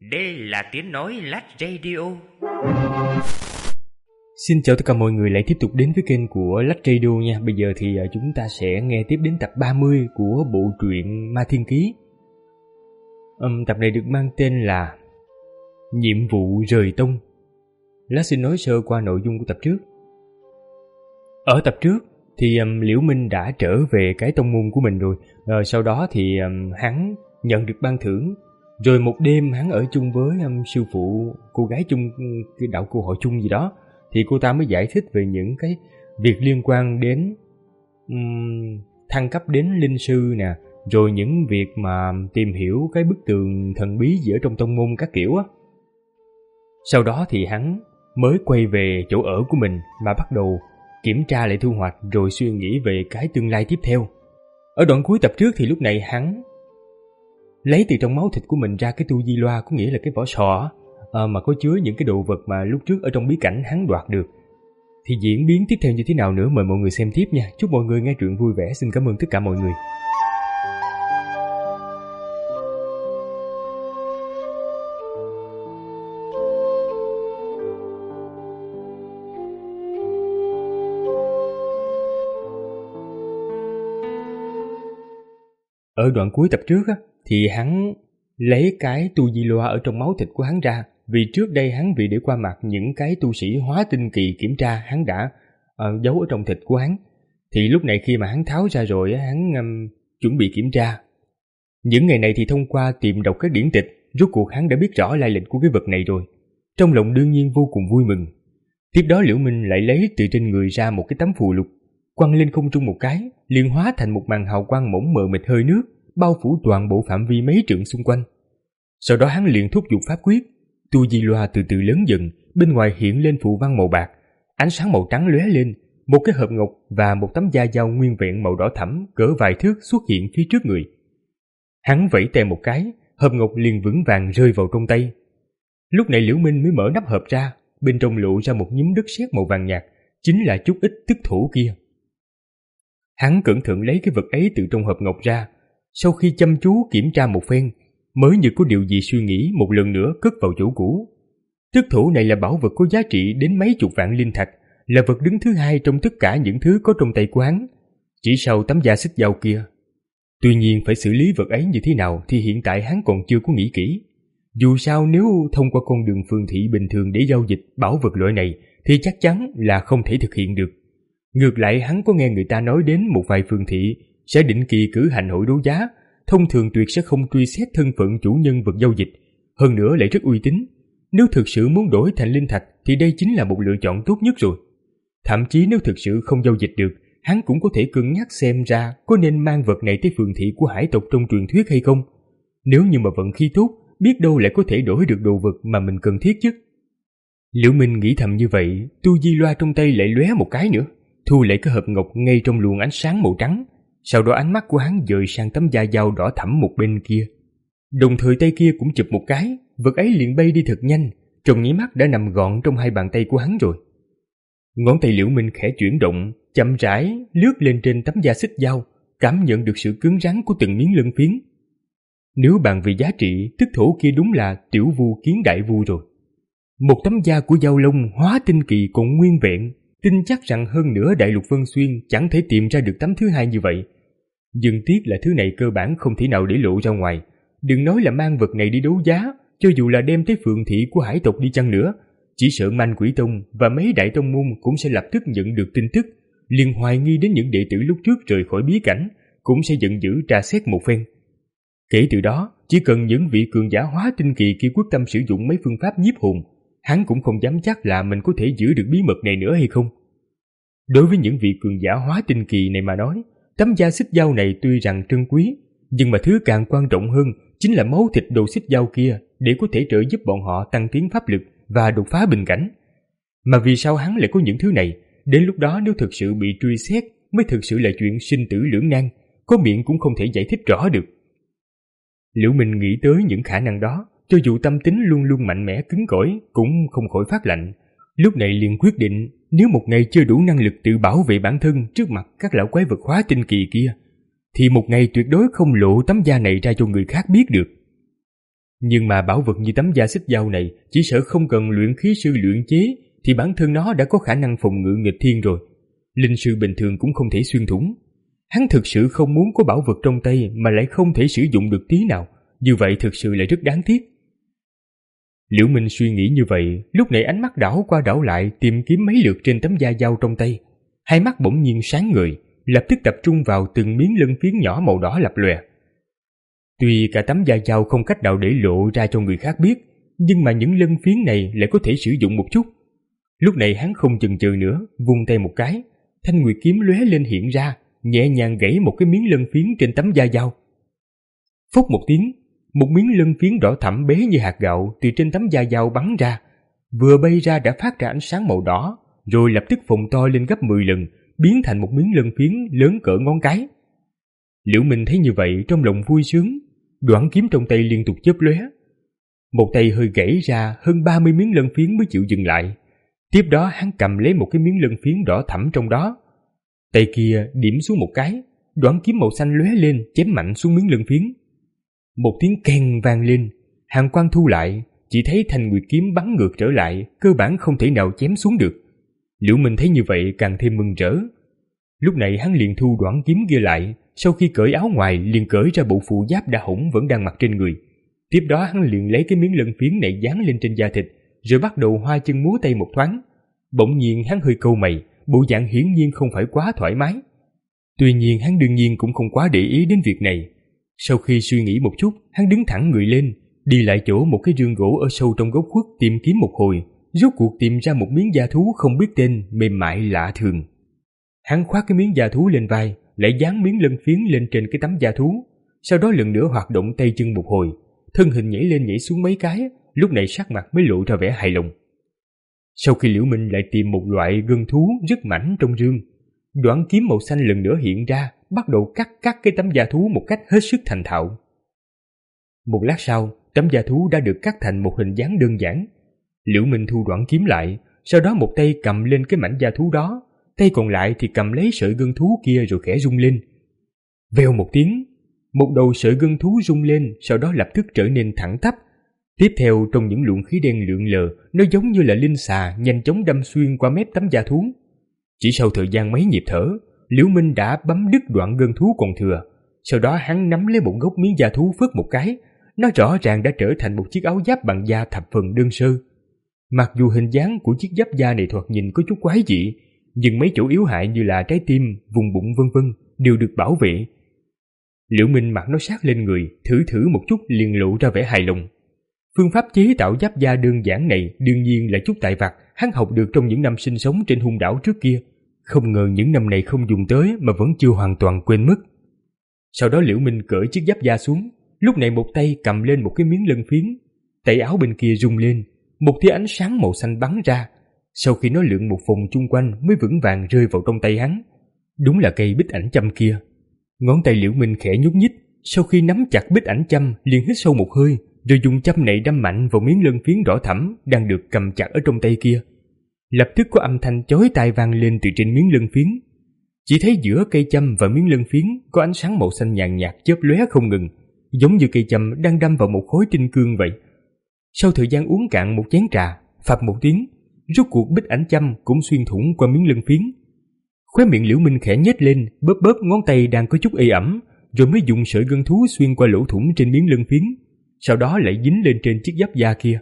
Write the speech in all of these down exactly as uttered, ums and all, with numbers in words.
Đây là tiếng nói Lách Radio. Xin chào tất cả mọi người lại tiếp tục đến với kênh của Lách Radio nha. Bây giờ thì chúng ta sẽ nghe tiếp đến tập ba mươi của bộ truyện Ma Thiên Ký. um, Tập này được mang tên là Nhiệm vụ rời tông. Lát xin nói sơ qua nội dung của tập trước. Ở tập trước thì um, Liễu Minh đã trở về cái tông môn của mình rồi. Rồi sau đó thì um, hắn nhận được ban thưởng. Rồi một đêm hắn ở chung với um, sư phụ, cô gái chung, cái đạo cô hội chung gì đó. Thì cô ta mới giải thích về những cái việc liên quan đến um, thăng cấp đến linh sư nè. Rồi những việc mà tìm hiểu cái bức tường thần bí gì ở trong tông môn các kiểu á. Sau đó thì hắn mới quay về chỗ ở của mình mà bắt đầu kiểm tra lại thu hoạch rồi suy nghĩ về cái tương lai tiếp theo. Ở đoạn cuối tập trước thì lúc này hắn lấy từ trong máu thịt của mình ra cái tu di loa, có nghĩa là cái vỏ sò à, mà có chứa những cái đồ vật mà lúc trước ở trong bí cảnh hắn đoạt được. Thì diễn biến tiếp theo như thế nào nữa mời mọi người xem tiếp nha. Chúc mọi người nghe truyện vui vẻ. Xin cảm ơn tất cả mọi người. Ở đoạn cuối tập trước á, thì hắn lấy cái tu di loa ở trong máu thịt của hắn ra. Vì trước đây hắn vì để qua mặt những cái tu sĩ hóa tinh kỳ kiểm tra hắn đã uh, giấu ở trong thịt của hắn. Thì lúc này khi mà hắn tháo ra rồi á, hắn um, chuẩn bị kiểm tra. Những ngày này thì thông qua tìm đọc các điển tịch, rốt cuộc hắn đã biết rõ lai lịch của cái vật này rồi. Trong lòng đương nhiên vô cùng vui mừng. Tiếp đó Liễu Minh lại lấy từ trên người ra một cái tấm phù lục, quăng lên không trung một cái, liền hóa thành một màn hào quang mỏng mờ mịt hơi nước, bao phủ toàn bộ phạm vi mấy trượng xung quanh. Sau đó hắn liền thúc giục pháp quyết, tu di loa từ từ lớn dần, bên ngoài hiện lên phù văn màu bạc, ánh sáng màu trắng lóe lên, một cái hộp ngọc và một tấm da dao nguyên vẹn màu đỏ thẫm cỡ vài thước xuất hiện phía trước người. Hắn vẫy tay một cái, hộp ngọc liền vững vàng rơi vào trong tay. Lúc này Liễu Minh mới mở nắp hộp ra, bên trong lộ ra một nhúm đất sét màu vàng nhạt, chính là chút ít tức thổ kia. Hắn cẩn thận lấy cái vật ấy từ trong hộp ngọc ra, sau khi chăm chú kiểm tra một phen, mới như có điều gì suy nghĩ một lần nữa cất vào chỗ cũ. Tức thổ này là bảo vật có giá trị đến mấy chục vạn linh thạch, là vật đứng thứ hai trong tất cả những thứ có trong tay của hắn, chỉ sau tấm da xích dao kia. Tuy nhiên phải xử lý vật ấy như thế nào thì hiện tại hắn còn chưa có nghĩ kỹ. Dù sao nếu thông qua con đường phường thị bình thường để giao dịch bảo vật loại này thì chắc chắn là không thể thực hiện được. Ngược lại hắn có nghe người ta nói đến một vài phường thị sẽ định kỳ cử hành hội đấu giá, thông thường tuyệt sẽ không truy xét thân phận chủ nhân vật giao dịch, hơn nữa lại rất uy tín. Nếu thực sự muốn đổi thành linh thạch thì đây chính là một lựa chọn tốt nhất rồi. Thậm chí nếu thực sự không giao dịch được, hắn cũng có thể cân nhắc xem ra có nên mang vật này tới phường thị của hải tộc trong truyền thuyết hay không. Nếu như mà vận khí tốt, biết đâu lại có thể đổi được đồ vật mà mình cần thiết chứ. Liễu Minh nghĩ thầm như vậy, tu di loa trong tay lại lóe một cái nữa, thu lại cái hộp ngọc ngay trong luồng ánh sáng màu trắng. Sau đó ánh mắt của hắn dời sang tấm da dao đỏ thẫm một bên kia. Đồng thời tay kia cũng chụp một cái, vật ấy liền bay đi thật nhanh, trong nháy mắt đã nằm gọn trong hai bàn tay của hắn rồi. Ngón tay Liễu Minh khẽ chuyển động, chậm rãi lướt lên trên tấm da xích dao, cảm nhận được sự cứng rắn của từng miếng lân phiến. Nếu bàn về giá trị, tức thổ kia đúng là tiểu vu kiến đại vu rồi. Một tấm da của dao lông hóa tinh kỳ còn nguyên vẹn, tin chắc rằng hơn nữa Đại Lục Vân Xuyên chẳng thể tìm ra được tấm thứ hai như vậy. Nhưng tiếc là thứ này cơ bản không thể nào để lộ ra ngoài. Đừng nói là mang vật này đi đấu giá, cho dù là đem tới phường thị của hải tộc đi chăng nữa, chỉ sợ Manh Quỷ Tông và mấy đại tông môn cũng sẽ lập tức nhận được tin tức, liền hoài nghi đến những đệ tử lúc trước rời khỏi bí cảnh, cũng sẽ giận dữ tra xét một phen. Kể từ đó, chỉ cần những vị cường giả hóa tinh kỳ kia quyết tâm sử dụng mấy phương pháp nhiếp hồn, hắn cũng không dám chắc là mình có thể giữ được bí mật này nữa hay không. Đối với những vị cường giả hóa tinh kỳ này mà nói, tấm da xích dao này tuy rằng trân quý, nhưng mà thứ càng quan trọng hơn chính là máu thịt đồ xích dao kia để có thể trợ giúp bọn họ tăng tiến pháp lực và đột phá bình cảnh. Mà vì sao hắn lại có những thứ này, đến lúc đó nếu thực sự bị truy xét mới thực sự là chuyện sinh tử lưỡng nan, có miệng cũng không thể giải thích rõ được. Liễu Minh nghĩ tới những khả năng đó, cho dù tâm tính luôn luôn mạnh mẽ cứng cỏi cũng không khỏi phát lạnh. Lúc này liền quyết định, nếu một ngày chưa đủ năng lực tự bảo vệ bản thân trước mặt các lão quái vật hóa tinh kỳ kia, thì một ngày tuyệt đối không lộ tấm da này ra cho người khác biết được. Nhưng mà bảo vật như tấm da xích dao này chỉ sợ không cần luyện khí sư luyện chế thì bản thân nó đã có khả năng phòng ngự nghịch thiên rồi. Linh sư bình thường cũng không thể xuyên thủng. Hắn thực sự không muốn có bảo vật trong tay mà lại không thể sử dụng được tí nào. Như vậy thực sự là rất đáng tiếc. Liễu Minh suy nghĩ như vậy, lúc này ánh mắt đảo qua đảo lại tìm kiếm mấy lượt trên tấm da dao trong tay. Hai mắt bỗng nhiên sáng ngời, lập tức tập trung vào từng miếng lân phiến nhỏ màu đỏ lập lòe. Tuy cả tấm da dao không cách nào để lộ ra cho người khác biết, nhưng mà những lân phiến này lại có thể sử dụng một chút. Lúc này hắn không chần chừ nữa, vung tay một cái, thanh nguyệt kiếm lóe lên hiện ra, nhẹ nhàng gãy một cái miếng lân phiến trên tấm da dao. Phốc một tiếng, một miếng lân phiến đỏ thẫm bé như hạt gạo từ trên tấm da dao bắn ra, vừa bay ra đã phát ra ánh sáng màu đỏ, rồi lập tức phồng to lên gấp mười lần, biến thành một miếng lân phiến lớn cỡ ngón cái. Liễu Minh thấy như vậy trong lòng vui sướng, đoạn kiếm trong tay liên tục chớp lóe. Một tay hơi gãy ra hơn ba mươi miếng lân phiến mới chịu dừng lại. Tiếp đó hắn cầm lấy một cái miếng lân phiến đỏ thẫm trong đó. Tay kia điểm xuống một cái, đoạn kiếm màu xanh lóe lên chém mạnh xuống miếng lân phiến. Một tiếng keng vang lên, hàn quang thu lại, chỉ thấy thanh nguyệt kiếm bắn ngược trở lại, cơ bản không thể nào chém xuống được. Liễu Minh thấy như vậy càng thêm mừng rỡ. Lúc này hắn liền thu đoạn kiếm kia lại, sau khi cởi áo ngoài liền cởi ra bộ phụ giáp đã hỏng vẫn đang mặc trên người. Tiếp đó hắn liền lấy cái miếng lân phiến này dán lên trên da thịt, rồi bắt đầu hoa chân múa tay một thoáng. Bỗng nhiên hắn hơi cau mày, bộ dạng hiển nhiên không phải quá thoải mái. Tuy nhiên hắn đương nhiên cũng không quá để ý đến việc này. Sau khi suy nghĩ một chút, hắn đứng thẳng người lên, đi lại chỗ một cái rương gỗ ở sâu trong góc khuất tìm kiếm một hồi, rốt cuộc tìm ra một miếng da thú không biết tên, mềm mại lạ thường. Hắn khoác cái miếng da thú lên vai, lại dán miếng lân phiến lên trên cái tấm da thú, sau đó lần nữa hoạt động tay chân một hồi, thân hình nhảy lên nhảy xuống mấy cái, lúc này sắc mặt mới lộ ra vẻ hài lòng. Sau khi Liễu Minh lại tìm một loại gân thú rất mảnh trong rương, đoạn kiếm màu xanh lần nữa hiện ra, bắt đầu cắt cắt cái tấm da thú một cách hết sức thành thạo. Một lát sau, tấm da thú đã được cắt thành một hình dáng đơn giản. Liễu Minh thu đoạn kiếm lại, sau đó một tay cầm lên cái mảnh da thú đó, tay còn lại thì cầm lấy sợi gân thú kia rồi khẽ rung lên. Vèo một tiếng, một đầu sợi gân thú rung lên, sau đó lập tức trở nên thẳng tắp. Tiếp theo trong những luồng khí đen lượn lờ, nó giống như là linh xà nhanh chóng đâm xuyên qua mép tấm da thú. Chỉ sau thời gian mấy nhịp thở, Liễu Minh đã bấm đứt đoạn gân thú còn thừa. Sau đó hắn nắm lấy một gốc miếng da thú phất một cái, nó rõ ràng đã trở thành một chiếc áo giáp bằng da thập phần đơn sơ. Mặc dù hình dáng của chiếc giáp da này thoạt nhìn có chút quái dị, nhưng mấy chỗ yếu hại như là trái tim, vùng bụng vân vân đều được bảo vệ. Liễu Minh mặc nó sát lên người, thử thử một chút liền lộ ra vẻ hài lòng. Phương pháp chế tạo giáp da đơn giản này đương nhiên là chút tài vặt hắn học được trong những năm sinh sống trên hung đảo trước kia. Không ngờ những năm này không dùng tới mà vẫn chưa hoàn toàn quên mất. Sau đó Liễu Minh cởi chiếc giáp da xuống, lúc này một tay cầm lên một cái miếng lân phiến, tay áo bên kia rung lên, một tia ánh sáng màu xanh bắn ra. Sau khi nó lượn một vòng chung quanh mới vững vàng rơi vào trong tay hắn. Đúng là cây bích ảnh châm kia. Ngón tay Liễu Minh khẽ nhúc nhích, sau khi nắm chặt bích ảnh châm liền hít sâu một hơi, rồi dùng châm này đâm mạnh vào miếng lân phiến đỏ thẫm đang được cầm chặt ở trong tay kia. Lập tức có âm thanh chói tai vang lên từ trên miếng lân phiến. Chỉ thấy giữa cây châm và miếng lân phiến có ánh sáng màu xanh nhàn nhạt chớp lóe không ngừng, giống như cây châm đang đâm vào một khối tinh cương vậy. Sau thời gian uống cạn một chén trà, phập một tiếng, rốt cuộc bích ảnh châm cũng xuyên thủng qua miếng lân phiến. Khóe miệng Liễu Minh khẽ nhếch lên, bóp bóp ngón tay đang có chút ê ẩm, rồi mới dùng sợi gân thú xuyên qua lỗ thủng trên miếng lân phiến, sau đó lại dính lên trên chiếc giáp da kia.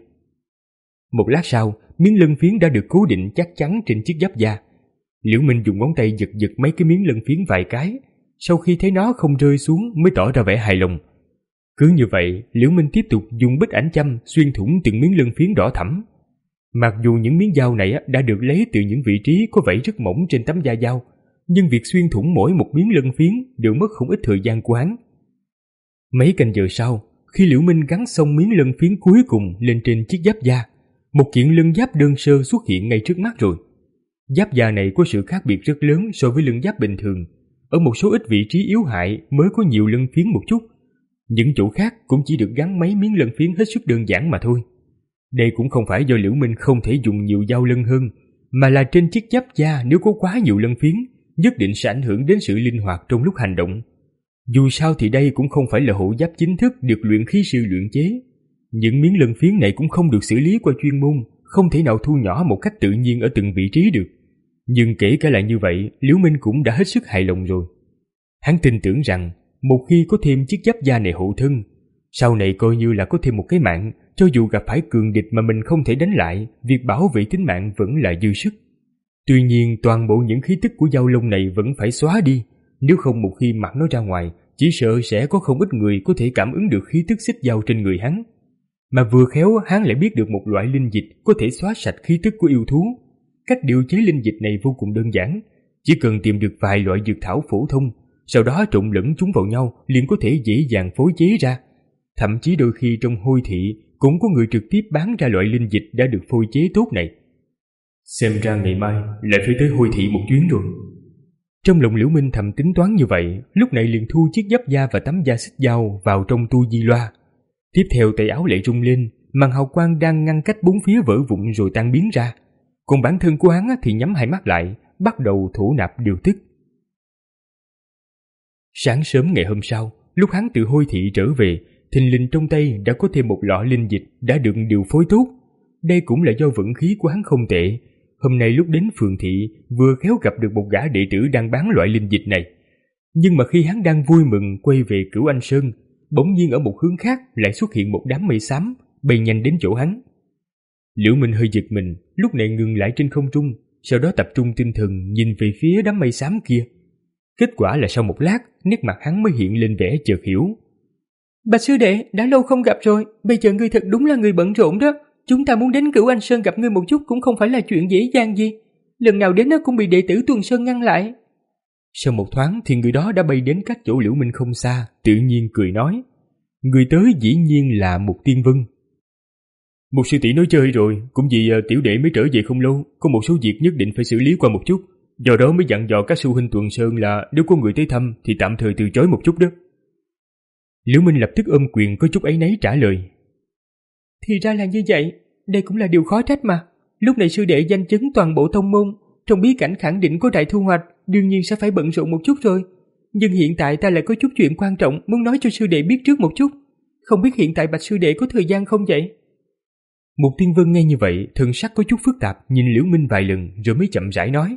Một lát sau, miếng lân phiến đã được cố định chắc chắn trên chiếc giáp da. Liễu Minh dùng ngón tay giật giật mấy cái miếng lân phiến vài cái, sau khi thấy nó không rơi xuống mới tỏ ra vẻ hài lòng. Cứ như vậy, Liễu Minh tiếp tục dùng bích ảnh châm xuyên thủng từng miếng lân phiến đỏ thẫm. Mặc dù những miếng dao này đã được lấy từ những vị trí có vảy rất mỏng trên tấm da dao, nhưng việc xuyên thủng mỗi một miếng lân phiến đều mất không ít thời gian của hắn. Mấy canh giờ sau, khi Liễu Minh gắn xong miếng lân phiến cuối cùng lên trên chiếc giáp da, một kiện lân giáp đơn sơ xuất hiện ngay trước mắt rồi. Giáp da này có sự khác biệt rất lớn so với lân giáp bình thường. Ở một số ít vị trí yếu hại mới có nhiều lân phiến một chút, những chỗ khác cũng chỉ được gắn mấy miếng lân phiến hết sức đơn giản mà thôi. Đây cũng không phải do Liễu Minh không thể dùng nhiều dao lân hơn, mà là trên chiếc giáp da nếu có quá nhiều lân phiến, nhất định sẽ ảnh hưởng đến sự linh hoạt trong lúc hành động. Dù sao thì đây cũng không phải là hộ giáp chính thức được luyện khí sư luyện chế. Những miếng lân phiến này cũng không được xử lý qua chuyên môn, không thể nào thu nhỏ một cách tự nhiên ở từng vị trí được. Nhưng kể cả là như vậy, Liễu Minh cũng đã hết sức hài lòng rồi. Hắn tin tưởng rằng một khi có thêm chiếc giáp da này hộ thân, sau này coi như là có thêm một cái mạng, cho dù gặp phải cường địch mà mình không thể đánh lại, việc bảo vệ tính mạng vẫn là dư sức. Tuy nhiên toàn bộ những khí tức của dao lông này vẫn phải xóa đi, nếu không một khi mặc nó ra ngoài, chỉ sợ sẽ có không ít người có thể cảm ứng được khí tức xích dao trên người hắn. Mà vừa khéo hắn lại biết được một loại linh dịch có thể xóa sạch khí tức của yêu thú. Cách điều chế linh dịch này vô cùng đơn giản, chỉ cần tìm được vài loại dược thảo phổ thông, sau đó trộn lẫn chúng vào nhau liền có thể dễ dàng phối chế ra. Thậm chí đôi khi trong Hôi thị cũng có người trực tiếp bán ra loại linh dịch đã được phối chế tốt này. Xem ra ngày mai lại phải tới Hôi thị một chuyến rồi. Trong lòng Liễu Minh thầm tính toán như vậy, lúc này liền thu chiếc giáp da và tấm da xích dao vào trong tu di loa. Tiếp theo tay áo lại rung lên, màn hào quang đang ngăn cách bốn phía vỡ vụn rồi tan biến ra. Còn bản thân của hắn thì nhắm hai mắt lại, bắt đầu thủ nạp điều tức. Sáng sớm ngày hôm sau, lúc hắn từ Hôi thị trở về, thình lình trong tay đã có thêm một lọ linh dịch đã được điều phối tốt. Đây cũng là do vận khí của hắn không tệ. Hôm nay lúc đến phường thị, vừa khéo gặp được một gã đệ tử đang bán loại linh dịch này. Nhưng mà khi hắn đang vui mừng quay về Cửu Anh Sơn, bỗng nhiên ở một hướng khác lại xuất hiện một đám mây xám bay nhanh đến chỗ hắn. Liễu Minh hơi giật mình, lúc này ngừng lại trên không trung, sau đó tập trung tinh thần nhìn về phía đám mây xám kia. Kết quả là sau một lát, nét mặt hắn mới hiện lên vẻ chợt hiểu. Bạch sư đệ, đã lâu không gặp rồi, bây giờ ngươi thật đúng là người bận rộn đó. Chúng ta muốn đến Cửu Anh Sơn gặp ngươi một chút cũng không phải là chuyện dễ dàng gì. Lần nào đến nó cũng bị đệ tử Tuần Sơn ngăn lại. Sau một thoáng thì người đó đã bay đến cách chỗ Liễu Minh không xa, tự nhiên cười nói. Người tới dĩ nhiên là Mục Tiên Vân. Một sư tỷ nói chơi rồi, cũng vì uh, tiểu đệ mới trở về không lâu, có một số việc nhất định phải xử lý qua một chút, do đó mới dặn dò các sư huynh Tuần Sơn là nếu có người tới thăm thì tạm thời từ chối một chút đó. Liễu Minh lập tức ôm quyền có chút áy náy trả lời. Thì ra là như vậy, đây cũng là điều khó trách mà. Lúc này sư đệ danh chấn toàn bộ tông môn, trong bí cảnh khẳng định có đại thu hoạch, đương nhiên sẽ phải bận rộn một chút rồi. Nhưng hiện tại ta lại có chút chuyện quan trọng muốn nói cho sư đệ biết trước một chút. Không biết hiện tại Bạch sư đệ có thời gian không vậy? Mục Tiên Vân nghe như vậy, thần sắc có chút phức tạp, nhìn Liễu Minh vài lần rồi mới chậm rãi nói.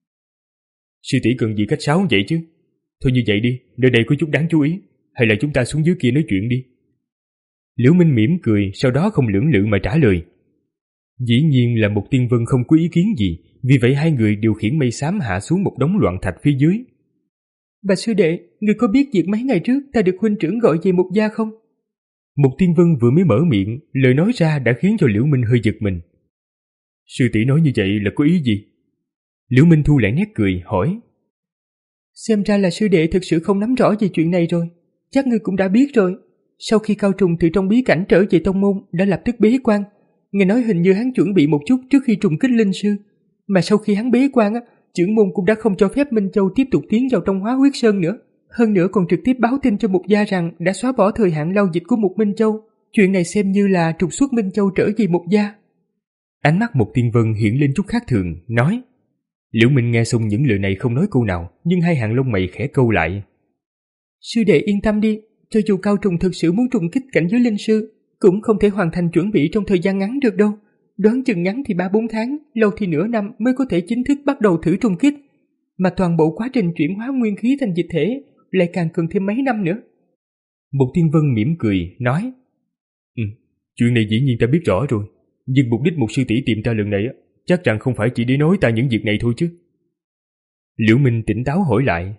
Sư tỷ cần gì khách sáo vậy chứ? Thôi như vậy đi, nơi đây có chút đáng chú ý, hay là chúng ta xuống dưới kia nói chuyện đi. Liễu Minh mỉm cười, sau đó không lưỡng lự mà trả lời. Dĩ nhiên là Mục Tiên Vân không có ý kiến gì, vì vậy hai người điều khiển mây xám hạ xuống một đống loạn thạch phía dưới. Bạch sư đệ, người có biết việc mấy ngày trước ta được huynh trưởng gọi về Mục gia không? Mục Tiên Vân vừa mới mở miệng, lời nói ra đã khiến cho Liễu Minh hơi giật mình. Sư tỷ nói như vậy là có ý gì? Liễu Minh thu lại nét cười, hỏi. Xem ra là sư đệ thực sự không nắm rõ về chuyện này rồi. Chắc ngươi cũng đã biết rồi. Sau khi Cao Trùng từ trong bí cảnh trở về tông môn đã lập tức bế quan. Nghe nói hình như hắn chuẩn bị một chút trước khi trùng kích linh sư. Mà sau khi hắn bế quan, trưởng môn cũng đã không cho phép Minh Châu tiếp tục tiến vào trong Hóa Huyết Sơn nữa. Hơn nữa còn trực tiếp báo tin cho Mục gia rằng đã xóa bỏ thời hạn lao dịch của Mục Minh Châu. Chuyện này xem như là trục xuất Minh Châu trở về Mục gia. Ánh mắt Mục Tiên Vân hiện lên chút khác thường, nói. Liễu Minh nghe xong những lời này không nói câu nào, nhưng hai hàng lông mày khẽ câu lại. Sư đệ yên tâm đi, cho dù Cao Trùng thực sự muốn trùng kích cảnh giới linh sư, cũng không thể hoàn thành chuẩn bị trong thời gian ngắn được đâu. Đoán chừng ngắn thì ba bốn tháng, lâu thì nửa năm mới có thể chính thức bắt đầu thử trùng kích. Mà toàn bộ quá trình chuyển hóa nguyên khí thành dịch thể lại càng cần thêm mấy năm nữa. Mục Tiên Vân mỉm cười, nói. Ừ, chuyện này dĩ nhiên ta biết rõ rồi, nhưng mục đích một sư tỷ tìm ta lần này chắc rằng không phải chỉ để nói ta những việc này thôi chứ. Liễu Minh tỉnh táo hỏi lại.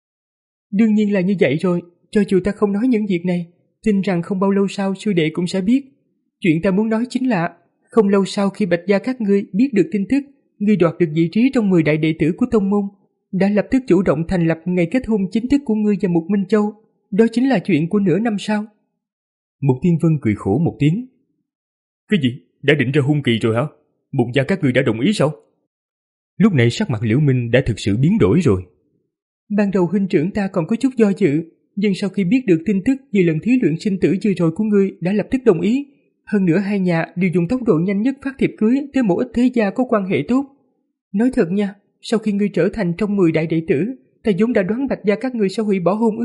Đương nhiên là như vậy rồi, cho dù ta không nói những việc này, tin rằng không bao lâu sau sư đệ cũng sẽ biết. Chuyện ta muốn nói chính là, không lâu sau khi Bạch gia các ngươi biết được tin tức, ngươi đoạt được vị trí trong mười đại đệ tử của tông môn, đã lập tức chủ động thành lập ngày kết hôn chính thức của ngươi và Mục Minh Châu. Đó chính là chuyện của nửa năm sau. Mục Tiên Vân cười khổ một tiếng. Cái gì? Đã định ra hôn kỳ rồi hả? Mục gia các ngươi đã đồng ý sao? Lúc này sắc mặt Liễu Minh đã thực sự biến đổi rồi. Ban đầu huynh trưởng ta còn có chút do dự, nhưng sau khi biết được tin tức về lần thí luyện sinh tử vừa rồi của ngươi đã lập tức đồng ý. Hơn nữa hai nhà đều dùng tốc độ nhanh nhất phát thiệp cưới tới một ít thế gia có quan hệ tốt. Nói thật nha, sau khi ngươi trở thành trong mười đại đệ tử, ta vốn đã đoán Bạch gia các ngươi sẽ hủy bỏ hôn ước,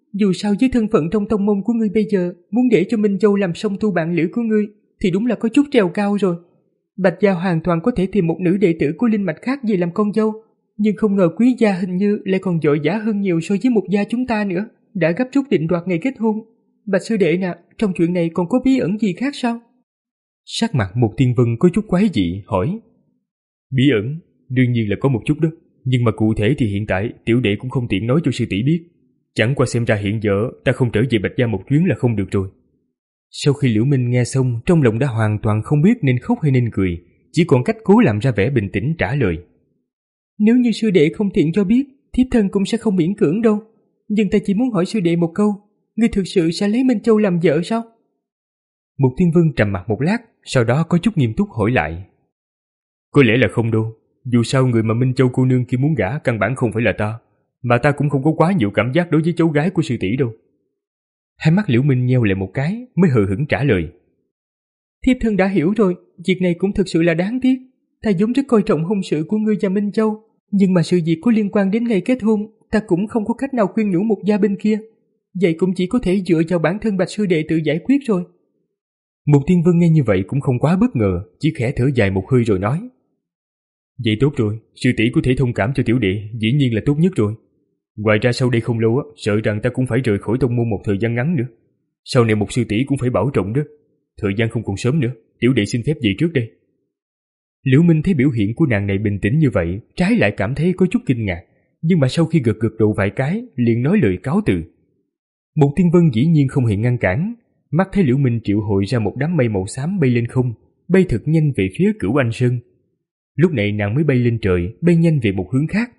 Dù sao với thân phận trong tông môn của ngươi bây giờ, muốn để cho Minh Châu làm song tu bạn lữ của ngươi thì đúng là có chút trèo cao rồi. Bạch gia hoàn toàn có thể tìm một nữ đệ tử của linh mạch khác về làm con dâu, nhưng không ngờ quý gia hình như lại còn vội vã hơn nhiều so với một gia chúng ta nữa, đã gấp rút định đoạt ngày kết hôn. Bạch sư đệ nè, trong chuyện này còn có bí ẩn gì khác sao? Sắc mặt Mục Tiên Vân có chút quái dị hỏi. Bí ẩn? Đương nhiên là có một chút đó, nhưng mà cụ thể thì hiện tại tiểu đệ cũng không tiện nói cho sư tỷ biết. Chẳng qua xem ra hiện giờ ta không trở về Bạch gia một chuyến là không được rồi. Sau khi Liễu Minh nghe xong, trong lòng đã hoàn toàn không biết nên khóc hay nên cười, chỉ còn cách cố làm ra vẻ bình tĩnh trả lời. Nếu như sư đệ không tiện cho biết, thiếp thân cũng sẽ không miễn cưỡng đâu. Nhưng ta chỉ muốn hỏi sư đệ một câu, ngươi thực sự sẽ lấy Minh Châu làm vợ sao? Mục Tiên Vân trầm mặt một lát, sau đó có chút nghiêm túc hỏi lại. Có lẽ là không đâu, dù sao người mà Minh Châu cô nương kia muốn gả căn bản không phải là ta, mà ta cũng không có quá nhiều cảm giác đối với cháu gái của sư tỷ đâu. Hai mắt Liễu Minh nheo lại một cái, mới hờ hững trả lời. Thiếp thân đã hiểu rồi, việc này cũng thực sự là đáng tiếc. Ta vốn rất coi trọng hôn sự của ngươi và Minh Châu, nhưng mà sự việc có liên quan đến ngày kết hôn, ta cũng không có cách nào khuyên nhủ một gia bên kia. Vậy cũng chỉ có thể dựa vào bản thân Bạch sư đệ tự giải quyết rồi. Mục Tiên Vân nghe như vậy cũng không quá bất ngờ, chỉ khẽ thở dài một hơi rồi nói. Vậy tốt rồi, sư tỷ có thể thông cảm cho tiểu đệ, dĩ nhiên là tốt nhất rồi. Ngoài ra sau đây không lâu á, sợ rằng ta cũng phải rời khỏi tông môn một thời gian ngắn nữa. Sau này một sư tỷ cũng phải bảo trọng đó. Thời gian không còn sớm nữa, tiểu đệ xin phép về trước đây. Liễu Minh thấy biểu hiện của nàng này bình tĩnh như vậy, trái lại cảm thấy có chút kinh ngạc, nhưng mà sau khi gật gật đầu vài cái, liền nói lời cáo từ. Mục Tiên Vân dĩ nhiên không hề ngăn cản, mắt thấy Liễu Minh triệu hồi ra một đám mây màu xám bay lên không, bay thật nhanh về phía Cửu Anh Sơn. Lúc này nàng mới bay lên trời, bay nhanh về một hướng khác.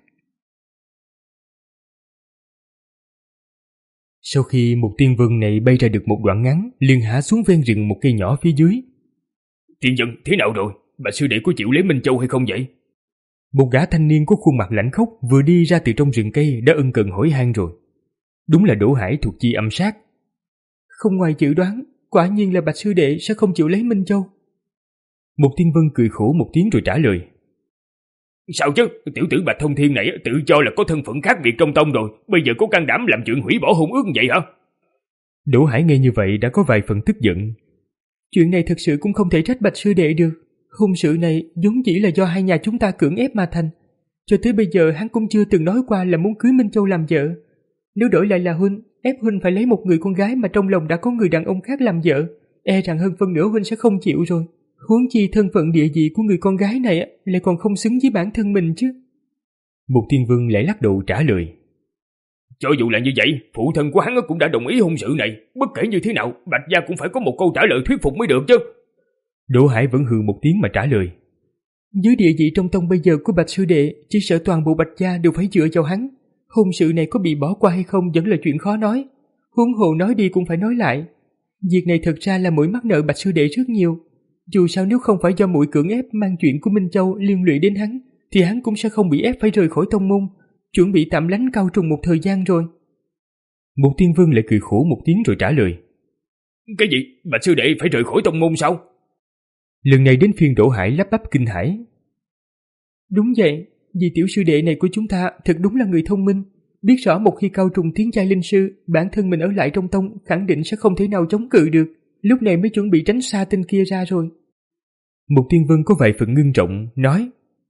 Sau khi Mục Tiên Vân này bay ra được một đoạn ngắn, liền hạ xuống ven rừng một cây nhỏ phía dưới. Tiên Vân, thế nào rồi? Bạch sư đệ có chịu lấy Minh Châu hay không vậy? Một gã thanh niên có khuôn mặt lãnh khốc vừa đi ra từ trong rừng cây đã ân cần hỏi han rồi. Đúng là Đỗ Hải thuộc chi âm sát. Không ngoài dự đoán, quả nhiên là Bạch sư đệ sẽ không chịu lấy Minh Châu. Mục Tiên Vân cười khổ một tiếng rồi trả lời. Sao chứ, tiểu tử Bạch Thông Thiên này tự cho là có thân phận khác biệt trong tông rồi, bây giờ có can đảm làm chuyện hủy bỏ hôn ước vậy hả? Đỗ Hải nghe như vậy đã có vài phần tức giận. Chuyện này thực sự cũng không thể trách Bạch sư đệ được. Hôn sự này vốn chỉ là do hai nhà chúng ta cưỡng ép mà thành. Cho tới bây giờ hắn cũng chưa từng nói qua là muốn cưới Minh Châu làm vợ. Nếu đổi lại là huynh, ép huynh phải lấy một người con gái mà trong lòng đã có người đàn ông khác làm vợ, e rằng hơn phân nửa huynh sẽ không chịu rồi. Huống chi thân phận địa vị của người con gái này lại còn không xứng với bản thân mình chứ. Mục Tiên Vân lại lắc đầu trả lời. Cho dù là như vậy, phụ thân của hắn cũng đã đồng ý hôn sự này. Bất kể như thế nào, Bạch gia cũng phải có một câu trả lời thuyết phục mới được chứ. Đỗ Hải vẫn hừ một tiếng mà trả lời. Dưới địa vị trong tông bây giờ của Bạch sư đệ, chỉ sợ toàn bộ Bạch gia đều phải dựa vào hắn. Hôn sự này có bị bỏ qua hay không vẫn là chuyện khó nói. Huống hồ nói đi cũng phải nói lại. Việc này thật ra là muội mắc nợ Bạch sư đệ rất nhiều. Dù sao nếu không phải do muội cưỡng ép mang chuyện của Minh Châu liên lụy đến hắn, thì hắn cũng sẽ không bị ép phải rời khỏi tông môn, chuẩn bị tạm lánh cao trùng một thời gian rồi. Mục Tiên Vân lại cười khổ một tiếng rồi trả lời. Cái gì? Bạch sư đệ phải rời khỏi tông môn sao? Lần này đến phiên Đỗ Hải lắp bắp kinh hãi. Đúng vậy, vì tiểu sư đệ này của chúng ta thật đúng là người thông minh, biết rõ một khi cao trùng tiến giai linh sư, bản thân mình ở lại trong tông khẳng định sẽ không thể nào chống cự được, lúc này mới chuẩn bị tránh xa tên kia ra rồi. Mục Tiên Vân có vài phần ngưng trọng, nói.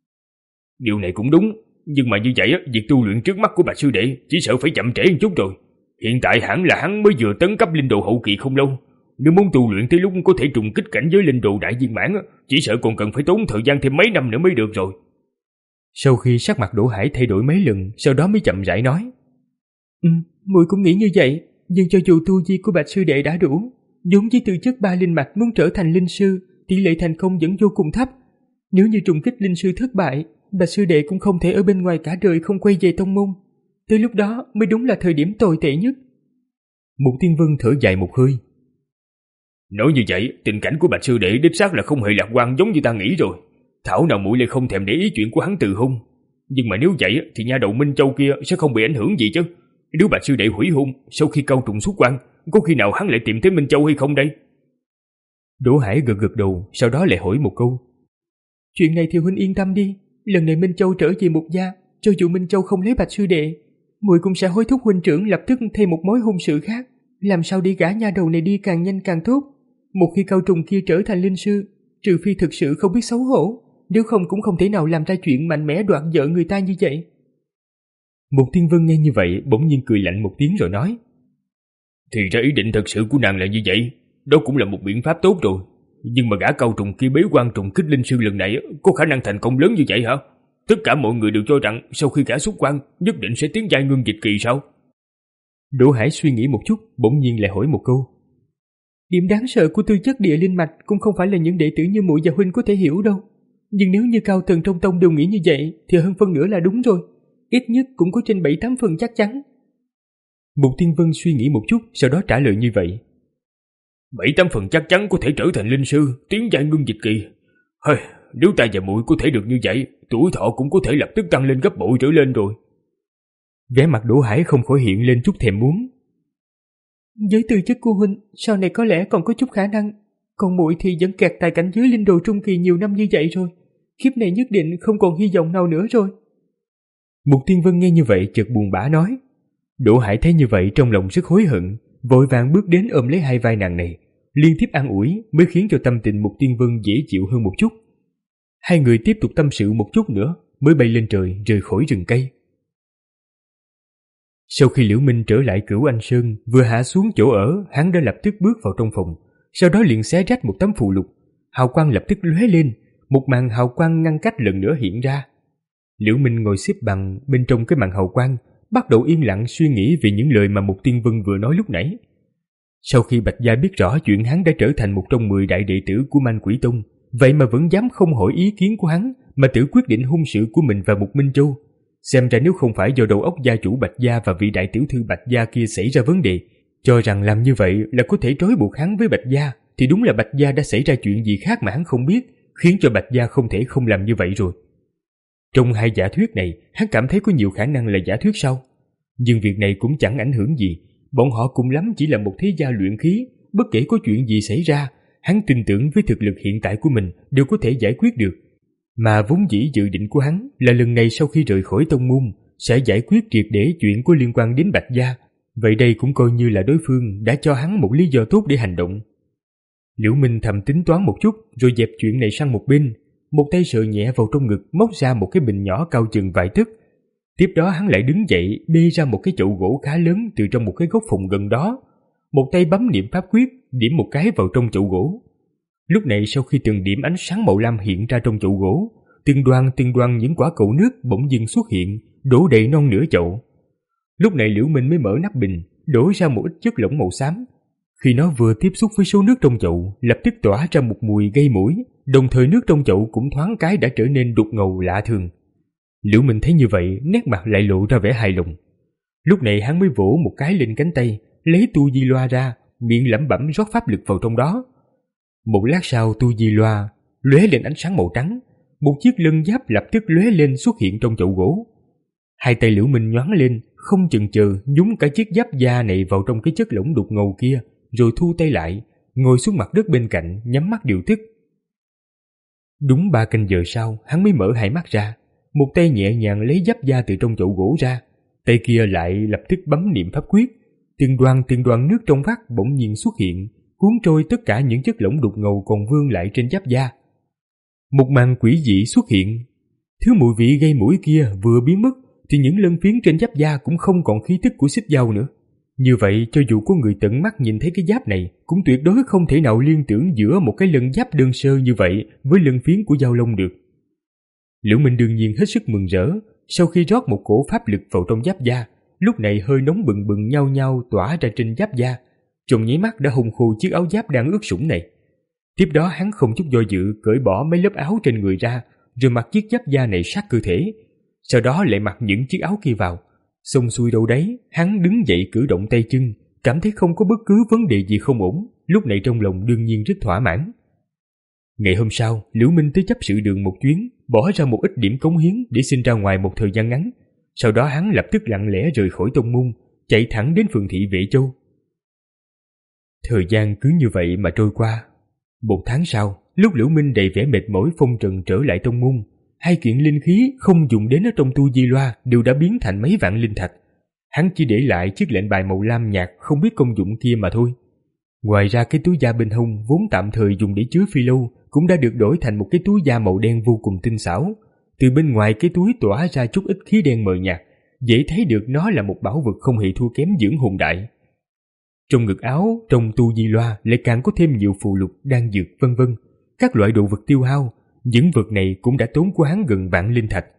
Điều này cũng đúng, nhưng mà như vậy việc tu luyện trước mắt của Bạch sư đệ chỉ sợ phải chậm trễ một chút rồi. Hiện tại hẳn là hắn mới vừa tấn cấp linh đồ hậu kỳ không lâu. Nếu muốn tu luyện tới lúc có thể trùng kích cảnh giới linh đồ đại viên mãn, chỉ sợ còn cần phải tốn thời gian thêm mấy năm nữa mới được rồi. Sau khi sắc mặt Đỗ Hải thay đổi mấy lần, sau đó mới chậm rãi nói. Ừ, muội cũng nghĩ như vậy, nhưng cho dù tu vi của Bạch sư đệ đã đủ, vốn với tư chất ba linh mạch muốn trở thành linh sư, tỷ lệ thành công vẫn vô cùng thấp. Nếu như trùng kích linh sư thất bại, Bạch sư đệ cũng không thể ở bên ngoài cả đời không quay về tông môn. Tới lúc đó mới đúng là thời điểm tồi tệ nhất. Mục Tiên Vân thở dài một hơi. Nói như vậy, tình cảnh của Bạch sư đệ đích xác là không hề lạc quan giống như ta nghĩ rồi. Thảo nào muội lại không thèm để ý chuyện của hắn từ hôn. Nhưng mà nếu vậy thì nha đầu Minh Châu kia sẽ không bị ảnh hưởng gì chứ. Nếu Bạch sư đệ hủy hôn, sau khi cao trùng xuất quan, có khi nào hắn lại tìm tới Minh Châu hay không đây? Đỗ Hải gật gật đầu, sau đó lại hỏi một câu. Chuyện này thì huynh yên tâm đi, lần này Minh Châu trở về Mục gia, cho dù Minh Châu không lấy Bạch sư đệ, muội cũng sẽ hối thúc huynh trưởng lập tức thêm một mối hôn sự khác, làm sao để gả nha đầu này đi càng nhanh càng tốt. Một khi cao trùng kia trở thành linh sư, trừ phi thực sự không biết xấu hổ, nếu không cũng không thể nào làm ra chuyện mạnh mẽ đoạt vợ người ta như vậy. Một Tiên Vân nghe như vậy bỗng nhiên cười lạnh một tiếng rồi nói: Thì ra ý định thật sự của nàng là như vậy, đó cũng là một biện pháp tốt rồi. Nhưng mà gã cao trùng kia bế quan trùng kích linh sư lần này có khả năng thành công lớn như vậy hả? Tất cả mọi người đều cho rằng sau khi gã xuất quan nhất định sẽ tiến giai ngưng dịch kỳ sao? Đỗ Hải suy nghĩ một chút, bỗng nhiên lại hỏi một câu. Điểm đáng sợ của tư chất địa linh mạch cũng không phải là những đệ tử như muội và huynh có thể hiểu đâu. Nhưng nếu như cao tầng trong tông đều nghĩ như vậy thì hơn phân nửa là đúng rồi. Ít nhất cũng có trên bảy tám phần chắc chắn. Mục Tiên Vân suy nghĩ một chút, sau đó trả lời như vậy. Bảy tám phần chắc chắn có thể trở thành linh sư, tiến giai ngưng dịch kỳ. Hơi, nếu ta và muội có thể được như vậy, tuổi thọ cũng có thể lập tức tăng lên gấp bội trở lên rồi. Vẻ mặt Đỗ Hải không khỏi hiện lên chút thèm muốn. Với tư chất của huynh, sau này có lẽ còn có chút khả năng. Còn muội thì vẫn kẹt tại cảnh giới linh đồ trung kỳ nhiều năm như vậy rồi. Kiếp này nhất định không còn hy vọng nào nữa rồi. Mục Tiên Vân nghe như vậy chợt buồn bã nói. Đỗ Hải thấy như vậy trong lòng rất hối hận, vội vàng bước đến ôm lấy hai vai nàng này, liên tiếp an ủi mới khiến cho tâm tình Mục Tiên Vân dễ chịu hơn một chút. Hai người tiếp tục tâm sự một chút nữa mới bay lên trời rời khỏi rừng cây. Sau khi Liễu Minh trở lại Cửu Anh Sơn, vừa hạ xuống chỗ ở, hắn đã lập tức bước vào trong phòng, sau đó liền xé rách một tấm phù lục, hào quang lập tức lóe lên, một màn hào quang ngăn cách lần nữa hiện ra. Liễu Minh ngồi xếp bằng bên trong cái màn hào quang, bắt đầu yên lặng suy nghĩ về những lời mà Mục Tiên Vân vừa nói lúc nãy. Sau khi Bạch Gia biết rõ chuyện hắn đã trở thành một trong mười đại đệ tử của Man Quỷ Tông, vậy mà vẫn dám không hỏi ý kiến của hắn mà tự quyết định hôn sự của mình và Mục Minh Châu. Xem ra nếu không phải do đầu óc gia chủ Bạch Gia và vị đại tiểu thư Bạch Gia kia xảy ra vấn đề, cho rằng làm như vậy là có thể trói buộc hắn với Bạch Gia, thì đúng là Bạch Gia đã xảy ra chuyện gì khác mà hắn không biết, khiến cho Bạch Gia không thể không làm như vậy rồi. Trong hai giả thuyết này, hắn cảm thấy có nhiều khả năng là giả thuyết sau. Nhưng việc này cũng chẳng ảnh hưởng gì, bọn họ cùng lắm chỉ là một thế gia luyện khí, bất kể có chuyện gì xảy ra, hắn tin tưởng với thực lực hiện tại của mình đều có thể giải quyết được. Mà vốn dĩ dự định của hắn là lần này sau khi rời khỏi tông môn sẽ giải quyết triệt để chuyện có liên quan đến Bạch Gia, vậy đây cũng coi như là đối phương đã cho hắn một lý do tốt để hành động. Liễu Minh thầm tính toán một chút rồi dẹp chuyện này sang một bên, một tay sờ nhẹ vào trong ngực móc ra một cái bình nhỏ cao chừng vài tấc. Tiếp đó hắn lại đứng dậy bê ra một cái chậu gỗ khá lớn từ trong một cái góc phòng gần đó, một tay bấm niệm pháp quyết điểm một cái vào trong chậu gỗ. Lúc này sau khi từng điểm ánh sáng màu lam hiện ra trong chậu gỗ, từng đoàn từng đoàn những quả cầu nước bỗng dưng xuất hiện, đổ đầy non nửa chậu. Lúc này Liễu Minh mới mở nắp bình, đổ ra một ít chất lỏng màu xám. Khi nó vừa tiếp xúc với số nước trong chậu, lập tức tỏa ra một mùi gây mũi, đồng thời nước trong chậu cũng thoáng cái đã trở nên đục ngầu lạ thường. Liễu Minh thấy như vậy, nét mặt lại lộ ra vẻ hài lòng. Lúc này hắn mới vỗ một cái lên cánh tay, lấy tu di loa ra, miệng lẩm bẩm rót pháp lực vào trong đó. Một lát sau tu di loa lóe lên ánh sáng màu trắng, một chiếc lân giáp lập tức lóe lên xuất hiện trong chậu gỗ. Hai tay Liễu Minh nhoáng lên, không chần chừ nhúng cả chiếc giáp da này vào trong cái chất lỏng đục ngầu kia, rồi thu tay lại, ngồi xuống mặt đất bên cạnh, nhắm mắt điều tức. Đúng ba canh giờ sau, hắn mới mở hai mắt ra, một tay nhẹ nhàng lấy giáp da từ trong chậu gỗ ra, tay kia lại lập tức bấm niệm pháp quyết, từng đoàn từng đoàn nước trong vắt bỗng nhiên xuất hiện, cuốn trôi tất cả những chất lỏng đục ngầu còn vương lại trên giáp da. Một màn quỷ dị xuất hiện, thứ mùi vị gây mũi kia vừa biến mất thì những lân phiến trên giáp da cũng không còn khí tức của xích dao nữa. Như vậy cho dù có người tận mắt nhìn thấy cái giáp này cũng tuyệt đối không thể nào liên tưởng giữa một cái lân giáp đơn sơ như vậy với lân phiến của dao long được. Liễu Minh đương nhiên hết sức mừng rỡ, sau khi rót một cổ pháp lực vào trong giáp da, lúc này hơi nóng bừng bừng nhau nhau tỏa ra trên giáp da, trong nháy mắt đã hùng khô chiếc áo giáp đang ướt sũng này. Tiếp đó hắn không chút do dự cởi bỏ mấy lớp áo trên người ra, rồi mặc chiếc giáp da này sát cơ thể, sau đó lại mặc những chiếc áo kia vào. Xong xuôi đâu đấy, hắn đứng dậy cử động tay chân, cảm thấy không có bất cứ vấn đề gì không ổn, lúc này trong lòng đương nhiên rất thỏa mãn. Ngày hôm sau, Liễu Minh tới chấp sự đường một chuyến, bỏ ra một ít điểm cống hiến để xin ra ngoài một thời gian ngắn. Sau đó hắn lập tức lặng lẽ rời khỏi tông môn, chạy thẳng đến phường thị Vệ Châu. Thời gian cứ như vậy mà trôi qua. Một tháng sau, lúc Liễu Minh đầy vẻ mệt mỏi phong trần trở lại tông môn, hai kiện linh khí không dùng đến ở trong tu di loa đều đã biến thành mấy vạn linh thạch. Hắn chỉ để lại chiếc lệnh bài màu lam nhạt không biết công dụng kia mà thôi. Ngoài ra cái túi da bên hông vốn tạm thời dùng để chứa phi lâu cũng đã được đổi thành một cái túi da màu đen vô cùng tinh xảo. Từ bên ngoài cái túi tỏa ra chút ít khí đen mờ nhạt, dễ thấy được nó là một bảo vật không hề thua kém dưỡng hồn đại. Trong ngực áo, trong tu di loa lại càng có thêm nhiều phù lục, đan dược vân vân, các loại đồ vật tiêu hao. Những vật này cũng đã tốn của hắn gần vạn linh thạch.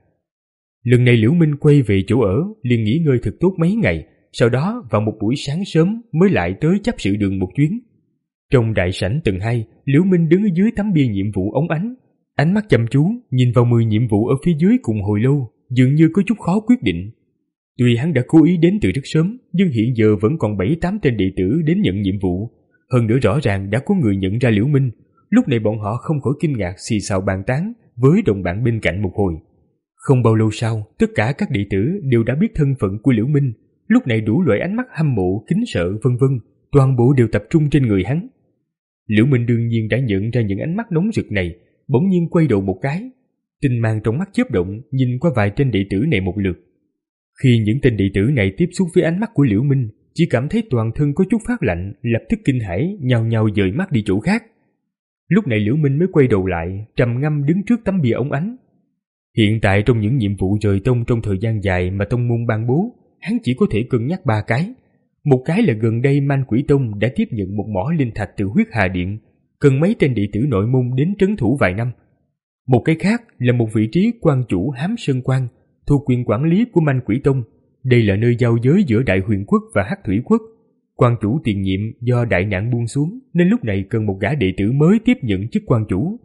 Lần này Liễu Minh quay về chỗ ở, liền nghỉ ngơi thật tốt mấy ngày, sau đó vào một buổi sáng sớm mới lại tới chấp sự đường một chuyến. Trong đại sảnh tầng hai, Liễu Minh đứng ở dưới tấm bia nhiệm vụ óng ánh, ánh mắt chăm chú nhìn vào mười nhiệm vụ ở phía dưới cùng hồi lâu, dường như có chút khó quyết định. Tuy hắn đã cố ý đến từ rất sớm, nhưng hiện giờ vẫn còn bảy tám tên đệ tử đến nhận nhiệm vụ. Hơn nữa rõ ràng đã có người nhận ra Liễu Minh. Lúc này bọn họ không khỏi kinh ngạc xì xào bàn tán với đồng bạn bên cạnh một hồi. Không bao lâu sau, tất cả các đệ tử đều đã biết thân phận của Liễu Minh. Lúc này đủ loại ánh mắt hâm mộ, kính sợ vân vân, toàn bộ đều tập trung trên người hắn. Liễu Minh đương nhiên đã nhận ra những ánh mắt nóng rực này, bỗng nhiên quay đầu một cái, tinh mang trong mắt chớp động, nhìn qua vài tên đệ tử này một lượt. Khi những tên đệ tử này tiếp xúc với ánh mắt của Liễu Minh, chỉ cảm thấy toàn thân có chút phát lạnh, lập tức kinh hãi, nhao nhao dời mắt đi chỗ khác. Lúc này Liễu Minh mới quay đầu lại, trầm ngâm đứng trước tấm bia óng ánh. Hiện tại trong những nhiệm vụ rời tông trong thời gian dài mà tông môn ban bố, hắn chỉ có thể cân nhắc ba cái. Một cái là gần đây Man Quỷ Tông đã tiếp nhận một mỏ linh thạch từ Huyết Hà Điện, cần mấy tên đệ tử nội môn đến trấn thủ vài năm. Một cái khác là một vị trí quan chủ Hám Sơn Quan, thuộc quyền quản lý của Man Quỷ Tông. Đây là nơi giao giới giữa Đại Huyền Quốc và Hắc Thủy Quốc. Quan chủ tiền nhiệm do đại nạn buông xuống nên lúc này cần một gã đệ tử mới tiếp nhận chức quan chủ.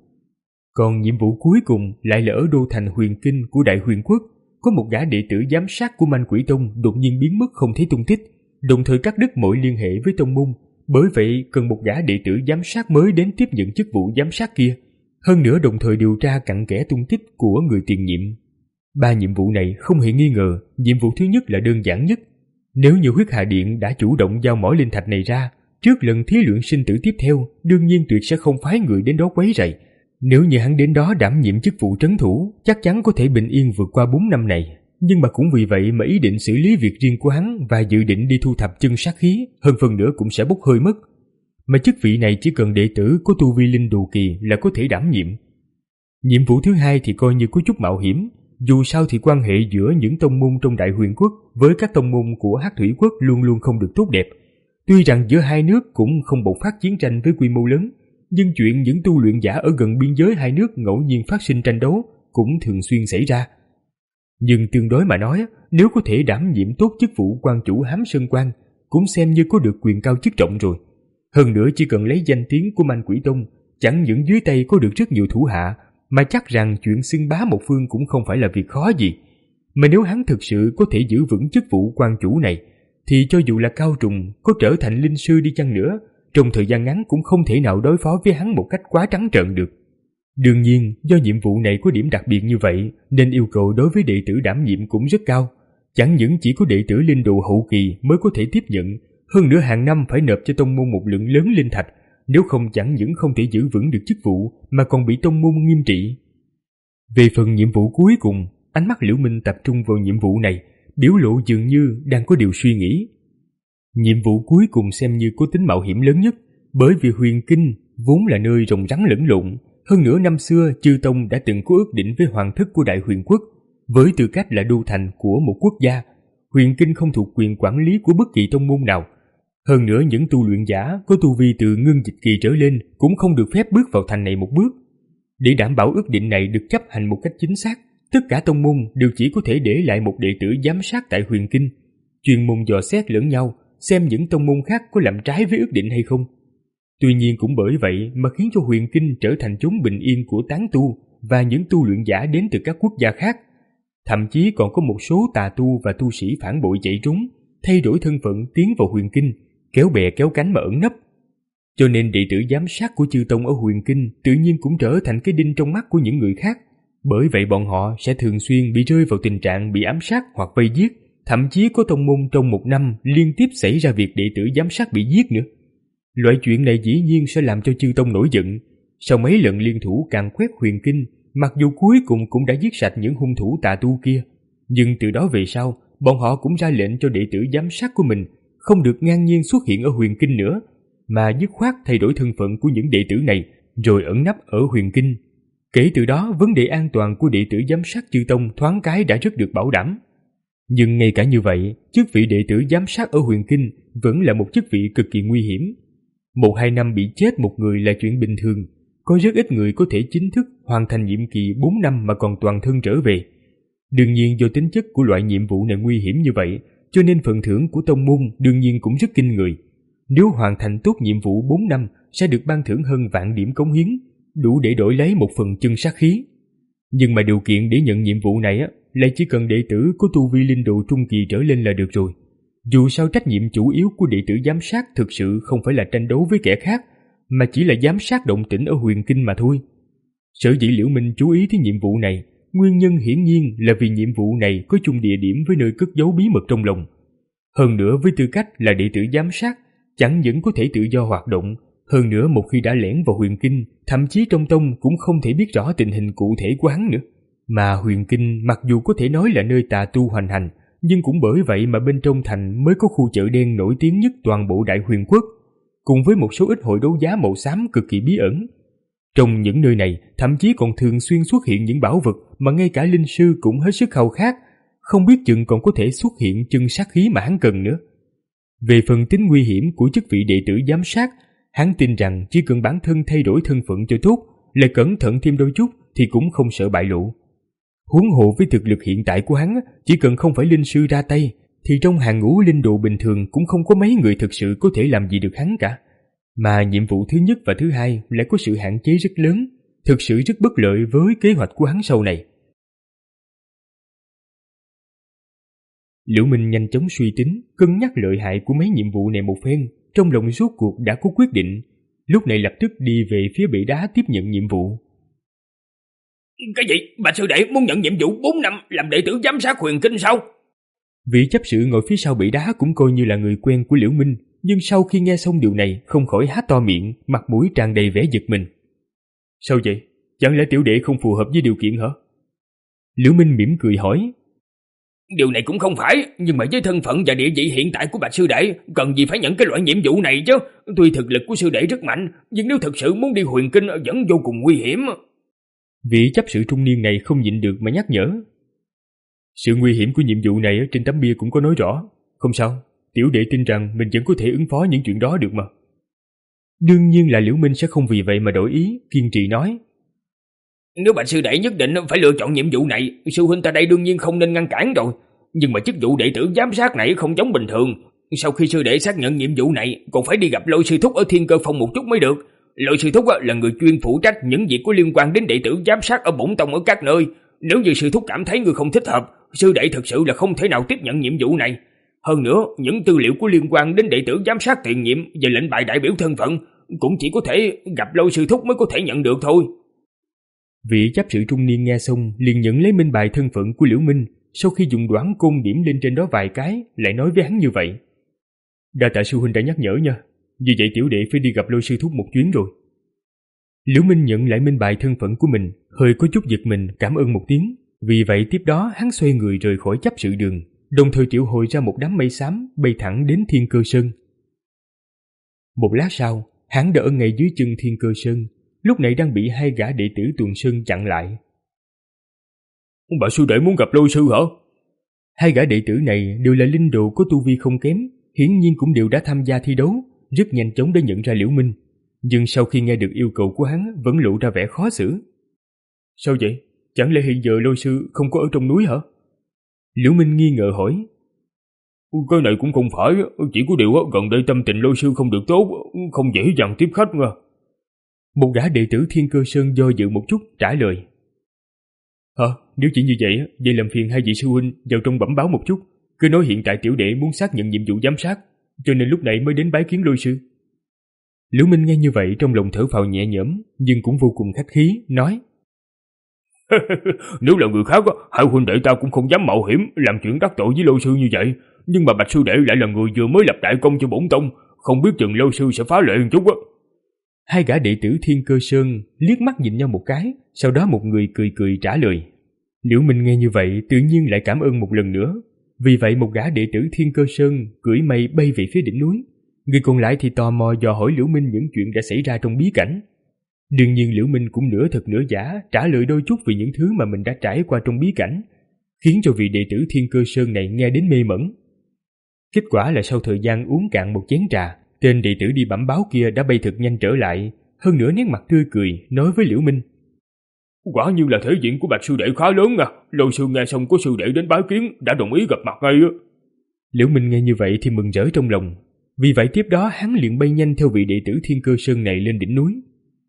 Còn nhiệm vụ cuối cùng lại là ở đô thành Huyền Kinh của Đại Huyền Quốc, có một gã đệ tử giám sát của Man Quỷ Tông đột nhiên biến mất không thấy tung tích, đồng thời cắt đứt mọi liên hệ với tông môn. Bởi vậy cần một gã đệ tử giám sát mới đến tiếp nhận chức vụ giám sát kia, hơn nữa đồng thời điều tra cặn kẽ tung tích của người tiền nhiệm. Ba nhiệm vụ này không hề nghi ngờ, nhiệm vụ thứ nhất là đơn giản nhất. Nếu như Huyết Hà Điện đã chủ động giao mỏ linh thạch này ra, trước lần thí luyện sinh tử tiếp theo, đương nhiên tuyệt sẽ không phái người đến đó quấy rầy. Nếu như hắn đến đó đảm nhiệm chức vụ trấn thủ, chắc chắn có thể bình yên vượt qua bốn năm này. Nhưng mà cũng vì vậy mà ý định xử lý việc riêng của hắn và dự định đi thu thập chân sát khí, hơn phần nữa cũng sẽ bốc hơi mất. Mà chức vị này chỉ cần đệ tử có tu vi linh đồ kỳ là có thể đảm nhiệm. Nhiệm vụ thứ hai thì coi như có chút mạo hiểm. Dù sao thì quan hệ giữa những tông môn trong Đại Huyền Quốc với các tông môn của Hắc Thủy Quốc luôn luôn không được tốt đẹp. Tuy rằng giữa hai nước cũng không bộc phát chiến tranh với quy mô lớn, nhưng chuyện những tu luyện giả ở gần biên giới hai nước ngẫu nhiên phát sinh tranh đấu cũng thường xuyên xảy ra. Nhưng tương đối mà nói, nếu có thể đảm nhiệm tốt chức vụ quan chủ Hám Sơn Quan, cũng xem như có được quyền cao chức trọng rồi. Hơn nữa chỉ cần lấy danh tiếng của Man Quỷ Tông, chẳng những dưới tay có được rất nhiều thủ hạ, mà chắc rằng chuyện xưng bá một phương cũng không phải là việc khó gì. Mà nếu hắn thực sự có thể giữ vững chức vụ quan chủ này, thì cho dù là Cao Trùng có trở thành linh sư đi chăng nữa, trong thời gian ngắn cũng không thể nào đối phó với hắn một cách quá trắng trợn được. Đương nhiên, do nhiệm vụ này có điểm đặc biệt như vậy, nên yêu cầu đối với đệ tử đảm nhiệm cũng rất cao. Chẳng những chỉ có đệ tử linh đồ hậu kỳ mới có thể tiếp nhận, hơn nữa hàng năm phải nộp cho tông môn một lượng lớn linh thạch, nếu không chẳng những không thể giữ vững được chức vụ mà còn bị tông môn nghiêm trị. Về phần nhiệm vụ cuối cùng, ánh mắt Liễu Minh tập trung vào nhiệm vụ này, biểu lộ dường như đang có điều suy nghĩ. Nhiệm vụ cuối cùng xem như có tính mạo hiểm lớn nhất, bởi vì Huyền Kinh vốn là nơi rồng rắn lẫn lộn. Hơn nữa năm xưa chư tông đã từng có ước định với hoàng thất của Đại Huyền Quốc, với tư cách là đô thành của một quốc gia, Huyền Kinh không thuộc quyền quản lý của bất kỳ tông môn nào. Hơn nữa những tu luyện giả có tu vi từ ngưng dịch kỳ trở lên cũng không được phép bước vào thành này một bước. Để đảm bảo ước định này được chấp hành một cách chính xác, tất cả tông môn đều chỉ có thể để lại một đệ tử giám sát tại Huyền Kinh, chuyên môn dò xét lẫn nhau, xem những tông môn khác có làm trái với ước định hay không. Tuy nhiên cũng bởi vậy mà khiến cho Huyền Kinh trở thành chốn bình yên của tán tu và những tu luyện giả đến từ các quốc gia khác. Thậm chí còn có một số tà tu và tu sĩ phản bội chạy trốn, thay đổi thân phận tiến vào Huyền Kinh, kéo bè kéo cánh mà ẩn nấp. Cho nên đệ tử giám sát của chư tông ở Huyền Kinh tự nhiên cũng trở thành cái đinh trong mắt của những người khác. Bởi vậy bọn họ sẽ thường xuyên bị rơi vào tình trạng bị ám sát hoặc vây giết, thậm chí có tông môn trong một năm liên tiếp xảy ra việc đệ tử giám sát bị giết nữa. Loại chuyện này dĩ nhiên sẽ làm cho chư tông nổi giận. Sau mấy lần liên thủ càn quét Huyền Kinh, mặc dù cuối cùng cũng đã giết sạch những hung thủ tà tu kia, nhưng từ đó về sau, bọn họ cũng ra lệnh cho đệ tử giám sát của mình không được ngang nhiên xuất hiện ở Huyền Kinh nữa, mà dứt khoát thay đổi thân phận của những đệ tử này rồi ẩn nấp ở Huyền Kinh. Kể từ đó, vấn đề an toàn của đệ tử giám sát chư tông thoáng cái đã rất được bảo đảm. Nhưng ngay cả như vậy, chức vị đệ tử giám sát ở Huyền Kinh vẫn là một chức vị cực kỳ nguy hiểm. Một hai năm bị chết một người là chuyện bình thường, có rất ít người có thể chính thức hoàn thành nhiệm kỳ bốn năm mà còn toàn thân trở về. Đương nhiên do tính chất của loại nhiệm vụ này nguy hiểm như vậy, cho nên phần thưởng của tông môn đương nhiên cũng rất kinh người. Nếu hoàn thành tốt nhiệm vụ bốn năm sẽ được ban thưởng hơn vạn điểm cống hiến, đủ để đổi lấy một phần chân sát khí. Nhưng mà điều kiện để nhận nhiệm vụ này á, lại chỉ cần đệ tử có tu vi linh độ trung kỳ trở lên là được rồi. Dù sao trách nhiệm chủ yếu của đệ tử giám sát thực sự không phải là tranh đấu với kẻ khác, mà chỉ là giám sát động tĩnh ở Huyền Kinh mà thôi. Sở dĩ Liễu Minh chú ý tới nhiệm vụ này, nguyên nhân hiển nhiên là vì nhiệm vụ này có chung địa điểm với nơi cất giấu bí mật trong lòng. Hơn nữa với tư cách là đệ tử giám sát, chẳng những có thể tự do hoạt động, hơn nữa một khi đã lẻn vào Huyền Kinh, thậm chí trong tông cũng không thể biết rõ tình hình cụ thể của hắn nữa. Mà Huyền Kinh mặc dù có thể nói là nơi tà tu hoành hành, nhưng cũng bởi vậy mà bên trong thành mới có khu chợ đen nổi tiếng nhất toàn bộ Đại Huyền Quốc, cùng với một số ít hội đấu giá màu xám cực kỳ bí ẩn. Trong những nơi này thậm chí còn thường xuyên xuất hiện những bảo vật mà ngay cả linh sư cũng hết sức khao khát, không biết chừng còn có thể xuất hiện chân sát khí mà hắn cần nữa. Về phần tính nguy hiểm của chức vị đệ tử giám sát, hắn tin rằng chỉ cần bản thân thay đổi thân phận cho tốt, lại cẩn thận thêm đôi chút thì cũng không sợ bại lộ. Huống hồ với thực lực hiện tại của hắn, chỉ cần không phải linh sư ra tay, thì trong hàng ngũ linh đồ bình thường cũng không có mấy người thực sự có thể làm gì được hắn cả. Mà nhiệm vụ thứ nhất và thứ hai lại có sự hạn chế rất lớn, thực sự rất bất lợi với kế hoạch của hắn sau này. Liễu Minh nhanh chóng suy tính, cân nhắc lợi hại của mấy nhiệm vụ này một phen, trong lòng rốt cuộc đã có quyết định, lúc này lập tức đi về phía bệ đá tiếp nhận nhiệm vụ. Cái gì? Bạch sư đệ muốn nhận nhiệm vụ bốn năm làm đệ tử giám sát Huyền Kinh sao? Vị chấp sự ngồi phía sau bệ đá cũng coi như là người quen của Liễu Minh, nhưng sau khi nghe xong điều này không khỏi há to miệng, mặt mũi tràn đầy vẻ giật mình. Sao vậy? Chẳng lẽ tiểu đệ không phù hợp với điều kiện hả? Liễu Minh mỉm cười hỏi. Điều này cũng không phải, nhưng mà với thân phận và địa vị hiện tại của bạch sư đệ, cần gì phải nhận cái loại nhiệm vụ này chứ? Tuy thực lực của sư đệ rất mạnh, nhưng nếu thực sự muốn đi Huyền Kinh vẫn vô cùng nguy hiểm. Vị chấp sự trung niên này không nhịn được mà nhắc nhở. Sự nguy hiểm của nhiệm vụ này trên tấm bia cũng có nói rõ. Không sao, tiểu đệ tin rằng mình vẫn có thể ứng phó những chuyện đó được mà. Đương nhiên là Liễu Minh sẽ không vì vậy mà đổi ý, kiên trì nói. Nếu bạch sư đệ nhất định phải lựa chọn nhiệm vụ này, sư huynh ta đây đương nhiên không nên ngăn cản rồi. Nhưng mà chức vụ đệ tử giám sát này không giống bình thường. Sau khi sư đệ xác nhận nhiệm vụ này, còn phải đi gặp Lôi sư thúc ở Thiên Cơ Phong một chút mới được. Lôi sư thúc là người chuyên phụ trách những việc có liên quan đến đệ tử giám sát ở bổn tông ở các nơi. Nếu như sư thúc cảm thấy người không thích hợp, sư đệ thực sự là không thể nào tiếp nhận nhiệm vụ này. Hơn nữa, những tư liệu có liên quan đến đệ tử giám sát tiền nhiệm và lệnh bài đại biểu thân phận cũng chỉ có thể gặp Lôi sư thúc mới có thể nhận được thôi. Vị chấp sự trung niên nghe xong liền nhận lấy minh bài thân phận của Liễu Minh, sau khi dùng đoán côn điểm lên trên đó vài cái, lại nói với hắn như vậy. Đa tạ sư huynh đã nhắc nhở nha, vì vậy tiểu đệ phải đi gặp Lôi sư thúc một chuyến rồi. Liễu Minh nhận lại minh bài thân phận của mình, hơi có chút giật mình cảm ơn một tiếng, vì vậy tiếp đó hắn xoay người rời khỏi chấp sự đường, đồng thời triệu hồi ra một đám mây xám bay thẳng đến Thiên Cơ Sơn. Một lát sau, hắn đã ở ngay dưới chân Thiên Cơ Sơn, lúc này đang bị hai gã đệ tử Tuần Sơn chặn lại. Bà sư đệ muốn gặp Lôi sư hả? Hai gã đệ tử này đều là linh đồ có tu vi không kém, hiển nhiên cũng đều đã tham gia thi đấu, rất nhanh chóng đã nhận ra Liễu Minh. Nhưng sau khi nghe được yêu cầu của hắn vẫn lộ ra vẻ khó xử. Sao vậy? Chẳng lẽ hiện giờ Lôi sư không có ở trong núi hả? Liễu Minh nghi ngờ hỏi. Cái này cũng không phải, chỉ có điều gần đây tâm tình Lôi sư không được tốt, không dễ dàng tiếp khách nha. Một gã đệ tử Thiên Cơ Sơn do dự một chút trả lời. Hả? Nếu chỉ như vậy, vậy làm phiền hai vị sư huynh vào trong bẩm báo một chút, cứ nói hiện tại tiểu đệ muốn xác nhận nhiệm vụ giám sát, cho nên lúc này mới đến bái kiến Lôi sư. Liễu Minh nghe như vậy trong lòng thở phào nhẹ nhõm, nhưng cũng vô cùng khách khí, nói. Nếu là người khác, hai huynh đệ ta cũng không dám mạo hiểm làm chuyện đắc tội với Lôi sư như vậy, nhưng mà bạch sư đệ lại là người vừa mới lập đại công cho bổn tông, không biết chừng Lôi sư sẽ phá lệ một chút á. Hai gã đệ tử Thiên Cơ Sơn liếc mắt nhìn nhau một cái, sau đó một người cười cười trả lời. Liễu Minh nghe như vậy tự nhiên lại cảm ơn một lần nữa. Vì vậy một gã đệ tử Thiên Cơ Sơn cưỡi mây bay về phía đỉnh núi. Người còn lại thì tò mò dò hỏi Liễu Minh những chuyện đã xảy ra trong bí cảnh. Đương nhiên Liễu Minh cũng nửa thật nửa giả trả lời đôi chút về những thứ mà mình đã trải qua trong bí cảnh, khiến cho vị đệ tử Thiên Cơ Sơn này nghe đến mê mẩn. Kết quả là sau thời gian uống cạn một chén trà, tên đệ tử đi bẩm báo kia đã bay thật nhanh trở lại, hơn nữa nét mặt tươi cười nói với Liễu Minh: Quả như là thể diện của Bạch sư đệ khá lớn à, Lôi sư nghe xong có sư đệ đến bái kiến đã đồng ý gặp mặt ngay á. Liễu Minh nghe như vậy thì mừng rỡ trong lòng, vì vậy tiếp đó hắn liền bay nhanh theo vị đệ tử Thiên Cơ Sơn này lên đỉnh núi.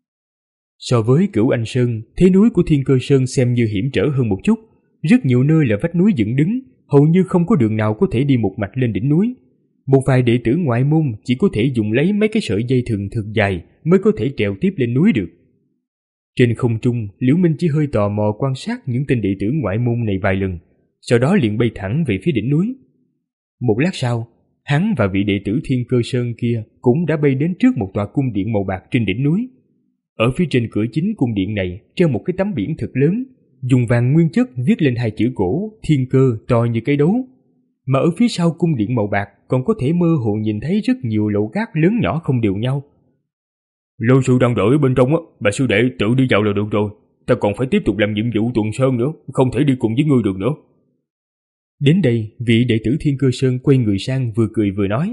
So với Cửu Anh Sơn, thế núi của Thiên Cơ Sơn xem như hiểm trở hơn một chút, rất nhiều nơi là vách núi dựng đứng, hầu như không có đường nào có thể đi một mạch lên đỉnh núi. Một vài đệ tử ngoại môn chỉ có thể dùng lấy mấy cái sợi dây thừng thật dài mới có thể trèo tiếp lên núi được. Trên không trung, Liễu Minh chỉ hơi tò mò quan sát những tên đệ tử ngoại môn này vài lần, sau đó liền bay thẳng về phía đỉnh núi. Một lát sau, hắn và vị đệ tử Thiên Cơ Sơn kia cũng đã bay đến trước một tòa cung điện màu bạc trên đỉnh núi. Ở phía trên cửa chính cung điện này treo một cái tấm biển thật lớn, dùng vàng nguyên chất viết lên hai chữ cổ Thiên Cơ to như cái đấu. Mà ở phía sau cung điện màu bạc còn có thể mơ hồ nhìn thấy rất nhiều lầu gác lớn nhỏ không đều nhau. Lôi sư đang đợi ở bên trong á, bà sư đệ tự đi vào là được rồi. Ta còn phải tiếp tục làm nhiệm vụ tuần sơn nữa, không thể đi cùng với ngươi được nữa. Đến đây, vị đệ tử Thiên Cơ Sơn quay người sang vừa cười vừa nói: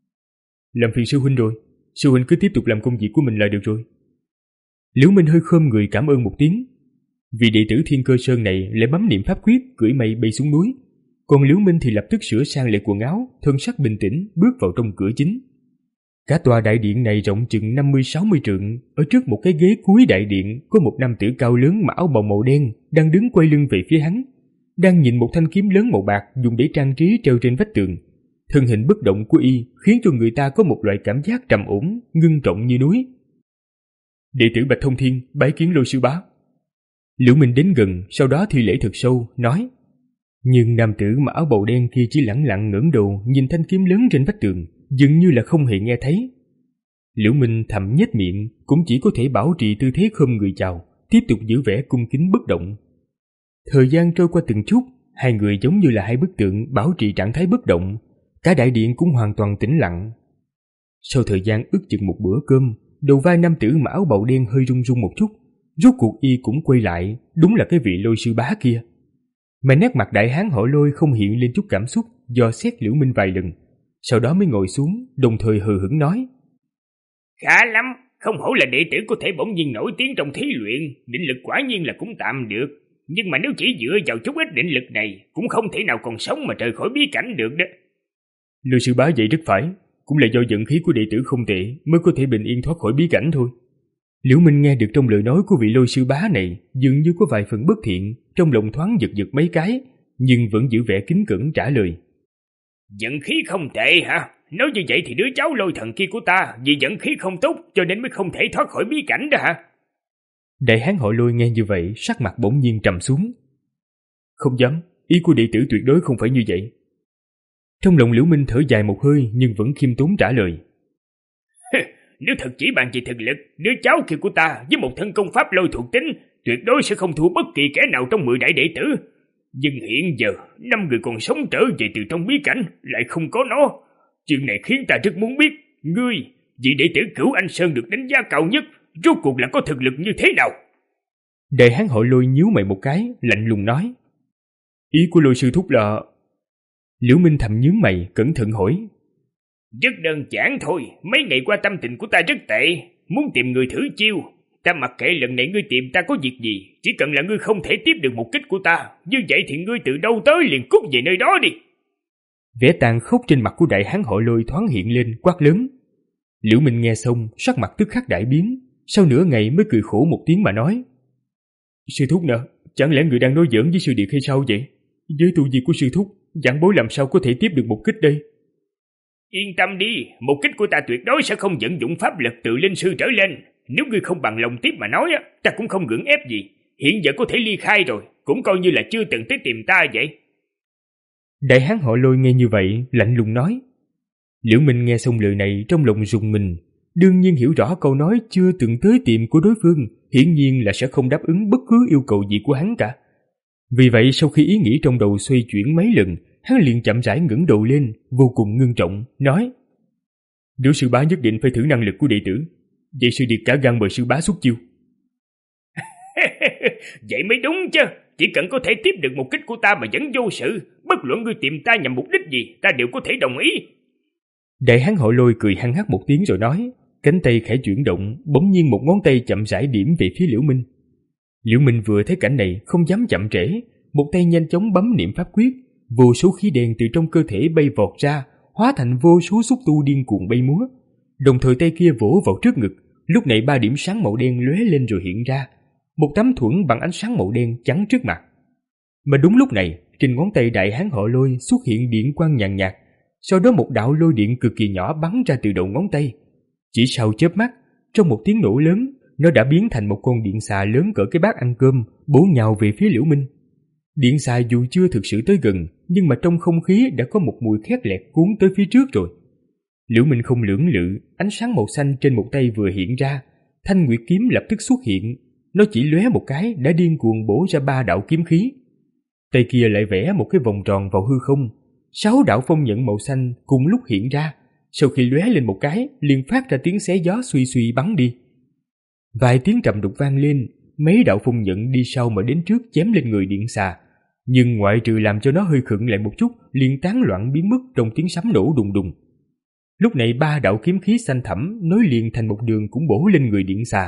Làm phiền sư huynh rồi, sư huynh cứ tiếp tục làm công việc của mình là được rồi. Liễu Minh hơi khom người cảm ơn một tiếng. Vị đệ tử Thiên Cơ Sơn này lại bấm niệm pháp quyết cưỡi mây bay xuống núi, còn Liễu Minh thì lập tức sửa sang lại quần áo, thân sắc bình tĩnh bước vào trong cửa chính. Cả tòa đại điện này rộng chừng năm mươi sáu mươi trượng, ở trước một cái ghế cuối đại điện có một nam tử cao lớn mặc áo bào màu đen đang đứng quay lưng về phía hắn, đang nhìn một thanh kiếm lớn màu bạc dùng để trang trí treo trên vách tường. Thân hình bất động của y khiến cho người ta có một loại cảm giác trầm ổn, ngưng trọng như núi. Đệ tử Bạch Thông Thiên bái kiến Lôi sư bá. Liễu Minh đến gần, sau đó thi lễ thật sâu, nói. Nhưng nam tử mặc áo bào đen kia chỉ lẳng lặng ngẩng đầu nhìn thanh kiếm lớn trên vách tường, dường như là không hề nghe thấy. Liễu Minh thầm nhếch miệng, cũng chỉ có thể bảo trì tư thế khom người chào, tiếp tục giữ vẻ cung kính bất động. Thời gian trôi qua từng chút, hai người giống như là hai bức tượng bảo trì trạng thái bất động, cả đại điện cũng hoàn toàn tĩnh lặng. Sau thời gian ước chừng một bữa cơm, đầu vai nam tử mặc áo bào đen hơi run run một chút, rốt cuộc y cũng quay lại, đúng là cái vị Lôi sư bá kia. Mà nét mặt đại hán họ Lôi không hiện lên chút cảm xúc, dò xét Liễu Minh vài lần, sau đó mới ngồi xuống, đồng thời hừ hững nói: Khá lắm, không hổ là đệ tử có thể bỗng nhiên nổi tiếng trong thí luyện, định lực quả nhiên là cũng tạm được. Nhưng mà nếu chỉ dựa vào chút ít định lực này, cũng không thể nào còn sống mà rời khỏi bí cảnh được đó. Lôi sư bá vậy rất phải, cũng là do vận khí của đệ tử không tệ mới có thể bình yên thoát khỏi bí cảnh thôi. Liễu Minh nghe được trong lời nói của vị Lôi sư bá này dường như có vài phần bất thiện, trong lòng thoáng giật giật mấy cái, nhưng vẫn giữ vẻ kính cẩn trả lời: Vận khí không tệ hả? Nói như vậy thì đứa cháu Lôi thần kia của ta vì vận khí không tốt cho nên mới không thể thoát khỏi bí cảnh đó hả? Đại hán họ Lôi nghe như vậy, sắc mặt bỗng nhiên trầm xuống. Không dám, ý của đệ tử tuyệt đối không phải như vậy. Trong lòng Liễu Minh thở dài một hơi nhưng vẫn khiêm tốn trả lời: Nếu thật chỉ bàn về thực lực, đứa cháu kia của ta với một thân công pháp Lôi thuộc tính tuyệt đối sẽ không thua bất kỳ kẻ nào trong mười đại đệ tử. Nhưng hiện giờ, năm người còn sống trở về từ trong bí cảnh lại không có nó. Chuyện này khiến ta rất muốn biết, ngươi, vị đệ tử Cửu Anh Sơn được đánh giá cao nhất, rốt cuộc là có thực lực như thế nào? Đại hán họ Lôi nhíu mày một cái, lạnh lùng nói: Ý của Lôi sư thúc là... Liễu Minh thầm nhướng mày, cẩn thận hỏi: Rất đơn giản thôi, mấy ngày qua tâm tình của ta rất tệ, muốn tìm người thử chiêu. Ta mặc kệ lần này ngươi tìm ta có việc gì, chỉ cần là ngươi không thể tiếp được một kích của ta, như vậy thì ngươi từ đâu tới liền cút về nơi đó đi. Vẻ tàn khốc trên mặt của đại hán họ Lôi thoáng hiện lên, quát lớn. Liễu Minh nghe xong, sắc mặt tức khắc đại biến, sau nửa ngày mới cười khổ một tiếng mà nói: Sư thúc nè, chẳng lẽ người đang nói giỡn với sư điệt hay sao vậy? Với tu vi của sư thúc, giảng bối làm sao có thể tiếp được một kích đây? Yên tâm đi, một kích của ta tuyệt đối sẽ không vận dụng pháp lực từ linh sư trở lên. Nếu ngươi không bằng lòng tiếp mà nói, ta cũng không gượng ép gì. Hiện giờ có thể ly khai rồi, cũng coi như là chưa từng tới tìm ta vậy. Đại hán họ Lôi nghe như vậy, lạnh lùng nói. Liễu Minh nghe xong lời này trong lòng rùng mình, đương nhiên hiểu rõ câu nói chưa từng tới tiệm của đối phương, hiển nhiên là sẽ không đáp ứng bất cứ yêu cầu gì của hắn cả. Vì vậy sau khi ý nghĩ trong đầu xoay chuyển mấy lần, hắn liền chậm rãi ngẩng đầu lên, vô cùng ngưng trọng, nói: Nếu sư bá nhất định phải thử năng lực của đệ tử, vậy sư điệt cả gan mời sư bá xuất chiêu. Vậy mới đúng chứ, chỉ cần có thể tiếp được một kích của ta mà vẫn vô sự, bất luận ngươi tìm ta nhằm mục đích gì, ta đều có thể đồng ý. Đại hán họ Lôi cười hăng hắc một tiếng rồi nói, cánh tay khẽ chuyển động, bỗng nhiên một ngón tay chậm rãi điểm về phía Liễu Minh. Liễu Minh vừa thấy cảnh này không dám chậm trễ, một tay nhanh chóng bấm niệm pháp quyết, vô số khí đen từ trong cơ thể bay vọt ra, hóa thành vô số xúc tu điên cuồng bay múa. Đồng thời tay kia vỗ vào trước ngực, lúc này ba điểm sáng màu đen lóe lên rồi hiện ra, một tấm thuẫn bằng ánh sáng màu đen chắn trước mặt. Mà đúng lúc này, trên ngón tay đại hán họ Lôi xuất hiện điện quang nhàn nhạt, sau đó một đạo lôi điện cực kỳ nhỏ bắn ra từ đầu ngón tay. Chỉ sau chớp mắt, trong một tiếng nổ lớn, nó đã biến thành một con điện xà lớn cỡ cái bát ăn cơm, bổ nhào về phía Liễu Minh. Điện xà dù chưa thực sự tới gần, nhưng mà trong không khí đã có một mùi khét lẹt cuốn tới phía trước rồi. Liễu Minh không lưỡng lự, ánh sáng màu xanh trên một tay vừa hiện ra, thanh nguyệt kiếm lập tức xuất hiện. Nó chỉ lóe một cái đã điên cuồng bổ ra ba đạo kiếm khí. Tay kia lại vẽ một cái vòng tròn vào hư không, sáu đạo phong nhận màu xanh cùng lúc hiện ra, sau khi lóe lên một cái liền phát ra tiếng xé gió suy suy bắn đi. Vài tiếng trầm đục vang lên, mấy đạo phong nhận đi sau mà đến trước chém lên người điện xà, nhưng ngoại trừ làm cho nó hơi khựng lại một chút, liền tán loạn biến mất trong tiếng sấm nổ đùng đùng. Lúc này ba đạo kiếm khí xanh thẳm nối liền thành một đường cũng bổ lên người điện xà.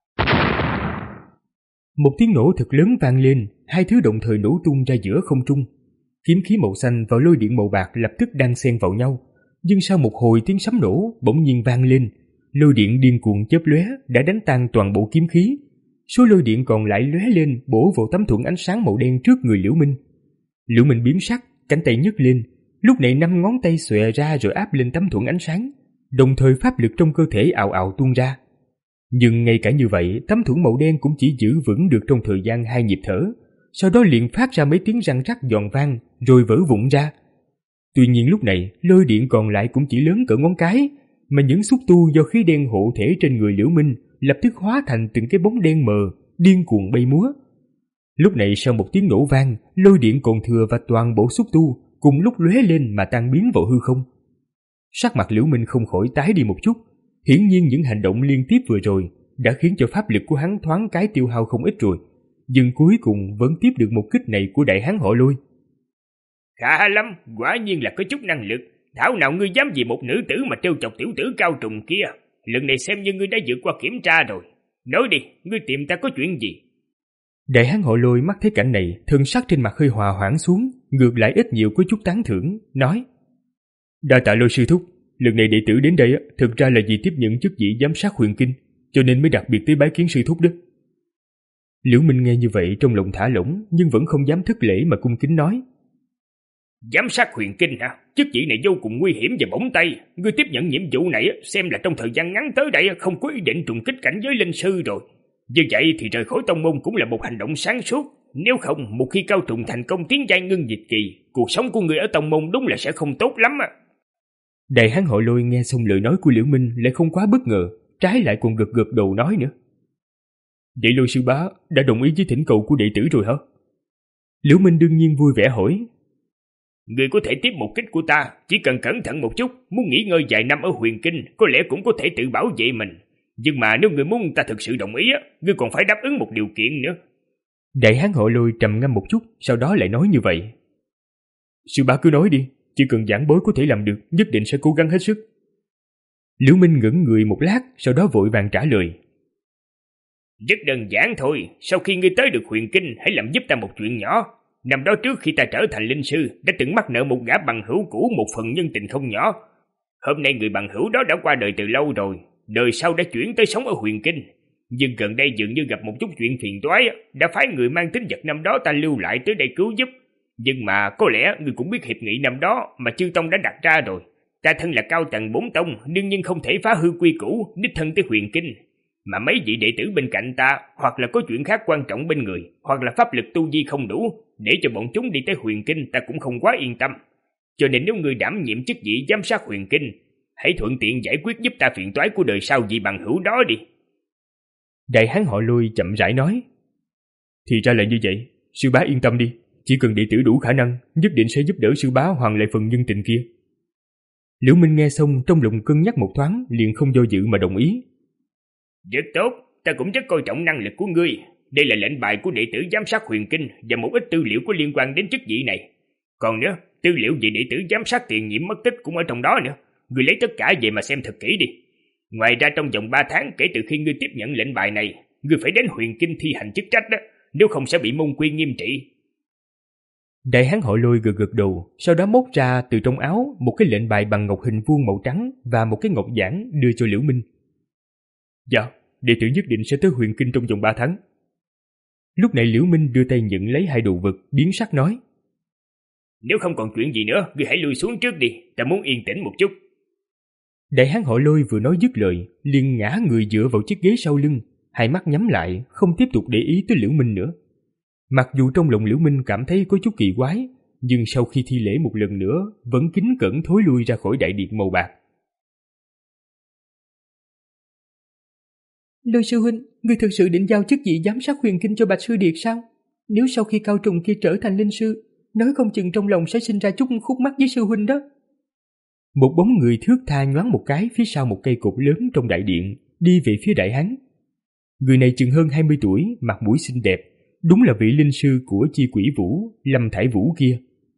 Một tiếng nổ thật lớn vang lên, hai thứ đồng thời nổ tung ra giữa không trung. Kiếm khí màu xanh và lôi điện màu bạc lập tức đan xen vào nhau, nhưng sau một hồi tiếng sấm nổ bỗng nhiên vang lên, lôi điện điên cuồng chớp lóe đã đánh tan toàn bộ kiếm khí. Số lôi điện còn lại lóe lên bổ vào tấm thuẫn ánh sáng màu đen trước người Liễu Minh. Liễu Minh biến sắc, cánh tay nhấc lên, lúc này năm ngón tay xòe ra rồi áp lên tấm thuẫn ánh sáng, đồng thời pháp lực trong cơ thể ào ào tuôn ra. Nhưng ngay cả như vậy, tấm thuẫn màu đen cũng chỉ giữ vững được trong thời gian hai nhịp thở, sau đó liền phát ra mấy tiếng răng rắc giòn vang rồi vỡ vụn ra. Tuy nhiên lúc này lôi điện còn lại cũng chỉ lớn cỡ ngón cái, mà những xúc tu do khí đen hộ thể trên người Liễu Minh lập tức hóa thành từng cái bóng đen mờ điên cuồng bay múa. Lúc này sau một tiếng nổ vang, lôi điện còn thừa và toàn bộ xúc tu cùng lúc lóe lên mà tan biến vào hư không. Sắc mặt Liễu Minh không khỏi tái đi một chút, hiển nhiên những hành động liên tiếp vừa rồi đã khiến cho pháp lực của hắn thoáng cái tiêu hao không ít rồi, nhưng cuối cùng vẫn tiếp được một kích này của đại hán họ Lôi. Khá lắm, quả nhiên là có chút năng lực. Thảo nào ngươi dám vì một nữ tử mà trêu chọc tiểu tử cao trùng kia. Lần này xem như ngươi đã vượt qua kiểm tra rồi. Nói đi, ngươi tìm ta có chuyện gì? Đại hán họ Lôi mắt thấy cảnh này, thân sắc trên mặt hơi hòa hoãn xuống, ngược lại ít nhiều có chút tán thưởng, nói: Đa tạ Lôi sư thúc, lần này đệ tử đến đây thực ra là vì tiếp nhận chức vị giám sát huyền kinh, cho nên mới đặc biệt tới bái kiến sư thúc đó. Liễu Minh nghe như vậy trong lòng thả lỏng, nhưng vẫn không dám thất lễ mà cung kính nói: Giám sát huyền kinh hả? Chức vị này vô cùng nguy hiểm và bổng tay. Ngươi tiếp nhận nhiệm vụ này xem là trong thời gian ngắn tới đây không có ý định trùng kích cảnh giới linh sư rồi. Như vậy thì rời khỏi tông môn cũng là một hành động sáng suốt. Nếu không, một khi cao trùng thành công tiến giai ngưng dịch kỳ, cuộc sống của người ở tông môn đúng là sẽ không tốt lắm. Đại hán họ Lôi nghe xong lời nói của Liễu Minh lại không quá bất ngờ, trái lại còn gật gật đầu nói nữa: Vậy Lôi sư bá đã đồng ý với thỉnh cầu của đệ tử rồi hả? Liễu Minh đương nhiên vui vẻ hỏi: Ngươi có thể tiếp một kích của ta, chỉ cần cẩn thận một chút, muốn nghỉ ngơi vài năm ở huyền kinh, có lẽ cũng có thể tự bảo vệ mình. Nhưng mà nếu ngươi muốn ta thực sự đồng ý, ngươi còn phải đáp ứng một điều kiện nữa. Đại hán họ Lôi trầm ngâm một chút, sau đó lại nói như vậy: Sư bá cứ nói đi, chỉ cần giảng bối có thể làm được, nhất định sẽ cố gắng hết sức. Liễu Minh ngẩn người một lát, sau đó vội vàng trả lời: Rất đơn giản thôi, sau khi ngươi tới được huyền kinh, hãy làm giúp ta một chuyện nhỏ. Năm đó trước khi ta trở thành linh sư, đã từng mắc nợ một gã bằng hữu cũ một phần nhân tình không nhỏ. Hôm nay người bằng hữu đó đã qua đời từ lâu rồi, đời sau đã chuyển tới sống ở huyền kinh. Nhưng gần đây dường như gặp một chút chuyện phiền toái, đã phái người mang tín vật năm đó ta lưu lại tới đây cứu giúp. Nhưng mà có lẽ người cũng biết hiệp nghị năm đó mà chư tông đã đặt ra rồi. Ta thân là cao tầng bốn tông, đương nhiên không thể phá hư quy củ, đích thân tới huyền kinh. Mà mấy vị đệ tử bên cạnh ta, hoặc là có chuyện khác quan trọng bên người, hoặc là pháp lực tu vi không đủ, để cho bọn chúng đi tới huyền kinh ta cũng không quá yên tâm. Cho nên nếu người đảm nhiệm chức vị giám sát huyền kinh, hãy thuận tiện giải quyết giúp ta phiền toái của đời sau vị bằng hữu đó đi. Đại hán họ Lôi chậm rãi nói: Thì ra là như vậy, sư bá yên tâm đi, Chỉ cần đệ tử đủ khả năng, nhất định sẽ giúp đỡ sư bá hoàn lại phần nhân tình kia. Liễu Minh nghe xong trong lòng cân nhắc một thoáng, liền không do dự mà đồng ý. Rất tốt, ta cũng rất coi trọng năng lực của ngươi. Đây là lệnh bài của đệ tử giám sát huyền kinh và một ít tư liệu có liên quan đến chức vị này. Còn nữa, tư liệu về đệ tử giám sát tiền nhiệm mất tích cũng ở trong đó nữa. Ngươi lấy tất cả về mà xem thật kỹ đi. Ngoài ra trong vòng ba tháng kể từ khi ngươi tiếp nhận lệnh bài này, ngươi phải đến huyền kinh thi hành chức trách đó, nếu không sẽ bị môn quy nghiêm trị. Đại hán họ Lôi gật gật đầu, sau đó móc ra từ trong áo một cái lệnh bài bằng ngọc hình vuông màu trắng và một cái ngọc giản đưa cho Liễu Minh. Dạ, đệ tử nhất định sẽ tới huyền kinh trong vòng ba tháng. Lúc này Liễu Minh đưa tay nhận lấy hai đồ vật, biến sắc nói. Nếu không còn chuyện gì nữa, ngươi hãy lui xuống trước đi, ta muốn yên tĩnh một chút. Đại hán họ Lôi vừa nói dứt lời, liền ngã người dựa vào chiếc ghế sau lưng, hai mắt nhắm lại, không tiếp tục để ý tới Liễu Minh nữa. Mặc dù trong lòng Liễu Minh cảm thấy có chút kỳ quái, nhưng sau khi thi lễ một lần nữa, vẫn kính cẩn thối lui ra khỏi đại điện màu bạc. Lôi sư huynh, ngươi thực sự định giao chức vị giám sát huyền kinh cho Bạch Sư Điệt sao? Nếu sau khi Cao Trùng kia trở thành linh sư, nói không chừng trong lòng sẽ sinh ra chút khúc mắc với sư huynh đó. Một bóng người thướt tha nhoáng một cái phía sau một cây cột lớn trong đại điện, đi về phía đại hán. Người này chừng hơn hai mươi tuổi, mặt mũi xinh đẹp, đúng là vị linh sư của Chi Quỷ Vũ, Lâm Thải Vũ kia.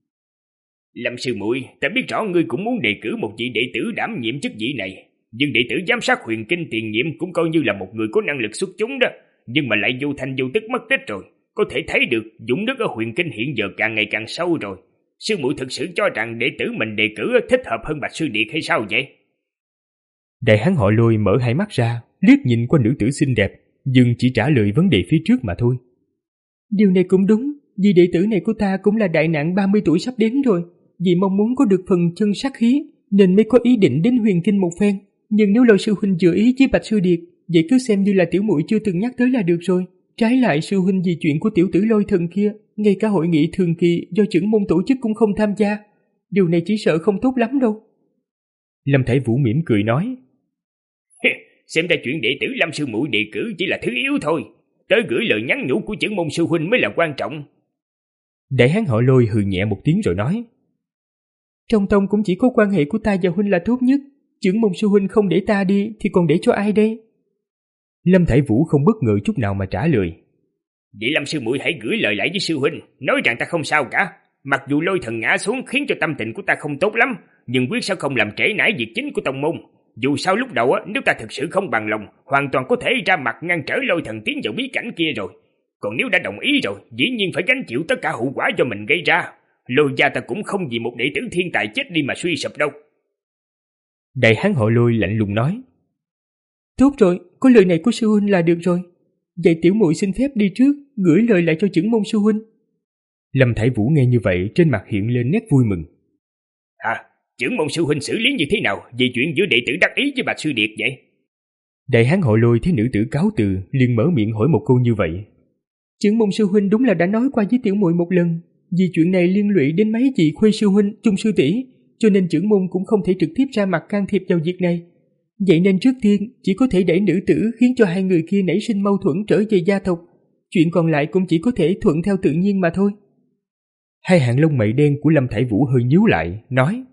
Lâm sư muội, ta biết rõ ngươi cũng muốn đề cử một vị đệ tử đảm nhiệm chức vị này, nhưng đệ tử giám sát huyền kinh tiền nhiệm cũng coi như là một người có năng lực xuất chúng đó, nhưng mà lại vô thanh vô tức mất tích rồi. Có thể thấy được dũng nước ở huyền kinh hiện giờ càng ngày càng sâu rồi. Sư muội thực sự cho rằng đệ tử mình đề cử thích hợp hơn Bạch Sư Điệt hay sao vậy? Đại hán họ Lôi mở hai mắt ra, liếc nhìn qua nữ tử xinh đẹp, nhưng chỉ trả lời vấn đề phía trước mà thôi. Điều này cũng đúng, vì đệ tử này của ta cũng là đại nạn ba mươi tuổi sắp đến rồi, vì mong muốn có được phần chân sát khí nên mới có ý định đến huyền kinh một phen. Nhưng nếu Lôi sư huynh dự ý với Bạch Sư Điệt, vậy cứ xem như là tiểu muội chưa từng nhắc tới là được rồi. Trái lại sư huynh vì chuyện của tiểu tử Lôi thần kia, ngay cả hội nghị thường kỳ do trưởng môn tổ chức cũng không tham gia. Điều này chỉ sợ không tốt lắm đâu. Lâm Thải Vũ mỉm cười nói. Xem ra chuyện đệ tử Lâm sư muội đề cử chỉ là thứ yếu thôi. Tới gửi lời nhắn nhủ của trưởng môn sư huynh mới là quan trọng. Đại hán họ Lôi hừ nhẹ một tiếng rồi nói. Trong tông cũng chỉ có quan hệ của ta và huynh là tốt nhất. Trưởng môn sư huynh không để ta đi thì còn để cho ai đây? Lâm Thải Vũ không bất ngờ chút nào mà trả lời. Vậy Lâm sư muội hãy gửi lời lại với sư huynh, nói rằng ta không sao cả. Mặc dù Lôi thần ngã xuống khiến cho tâm tình của ta không tốt lắm, nhưng quyết sẽ không làm trễ nải việc chính của tông môn. Dù sao lúc đầu á, nếu ta thực sự không bằng lòng, hoàn toàn có thể ra mặt ngăn trở Lôi thần tiến vào bí cảnh kia rồi. Còn nếu đã đồng ý rồi, dĩ nhiên phải gánh chịu tất cả hậu quả do mình gây ra. Lôi gia ta cũng không vì một đệ tử thiên tài chết đi mà suy sụp đâu. Đại hán họ Lôi lạnh lùng nói. Tốt rồi, có lời này của sư huynh là được rồi. Vậy tiểu muội xin phép đi trước, gửi lời lại cho trưởng môn sư huynh. Lâm Thải Vũ nghe như vậy, trên mặt hiện lên nét vui mừng. À, trưởng môn sư huynh xử lý như thế nào về chuyện giữa đệ tử đắc ý với Bạch Sư Điệt vậy? Đại hán họ Lôi thấy nữ tử cáo từ, liền mở miệng hỏi một câu như vậy. Trưởng môn sư huynh đúng là đã nói qua với tiểu muội một lần, vì chuyện này liên lụy đến mấy vị Khuê sư huynh, Trung sư tỷ, cho nên trưởng môn cũng không thể trực tiếp ra mặt can thiệp vào việc này. Vậy nên trước tiên chỉ có thể để nữ tử khiến cho hai người kia nảy sinh mâu thuẫn trở về gia tộc. Chuyện còn lại cũng chỉ có thể thuận theo tự nhiên mà thôi. Hai hàng lông mày đen của Lâm Thải Vũ hơi nhíu lại, nói.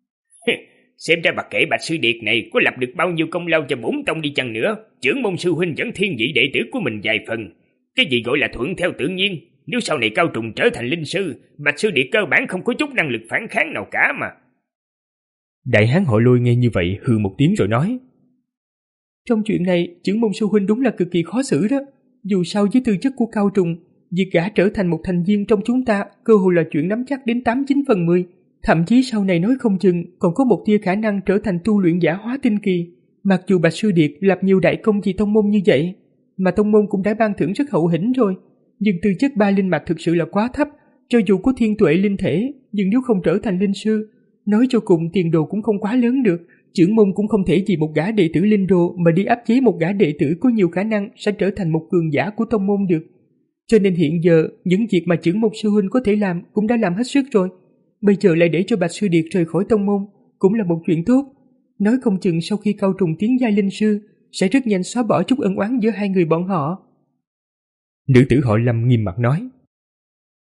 Xem ra mặc kệ Bạch Sư Điệt này có lập được bao nhiêu công lao cho bổn tông đi chăng nữa, trưởng môn sư huynh vẫn thiên vị đệ tử của mình vài phần. Cái gì gọi là thuận theo tự nhiên? Nếu sau này Cao Trùng trở thành linh sư, Bạch Sư Điệt cơ bản không có chút năng lực phản kháng nào cả mà. Đại hán họ Lôi nghe như vậy hừ một tiếng rồi nói. Trong chuyện này, trưởng môn sư huynh đúng là cực kỳ khó xử đó. Dù sao với tư chất của Cao Trùng, việc gã trở thành một thành viên trong chúng ta cơ hội là chuyện nắm chắc đến tám chín phần mười. Thậm chí sau này nói không chừng còn có một tia khả năng trở thành tu luyện giả hóa tinh kỳ. Mặc dù Bạch Sư Điệt lập nhiều đại công vì tông môn như vậy, mà tông môn cũng đã ban thưởng rất hậu hĩnh rồi, nhưng tư chất ba linh mạch thực sự là quá thấp. Cho dù có thiên tuệ linh thể, nhưng nếu không trở thành linh sư, nói cho cùng tiền đồ cũng không quá lớn được. Trưởng môn cũng không thể vì một gã đệ tử linh đồ mà đi áp chế một gã đệ tử có nhiều khả năng sẽ trở thành một cường giả của tông môn được. Cho nên hiện giờ, những việc mà trưởng môn sư huynh có thể làm cũng đã làm hết sức rồi. Bây giờ lại để cho Bạch Sư Điệt rời khỏi tông môn cũng là một chuyện tốt. Nói không chừng sau khi Cao Trùng tiến giai linh sư, sẽ rất nhanh xóa bỏ chút ân oán giữa hai người bọn họ. Nữ tử họ Lâm nghiêm mặt nói.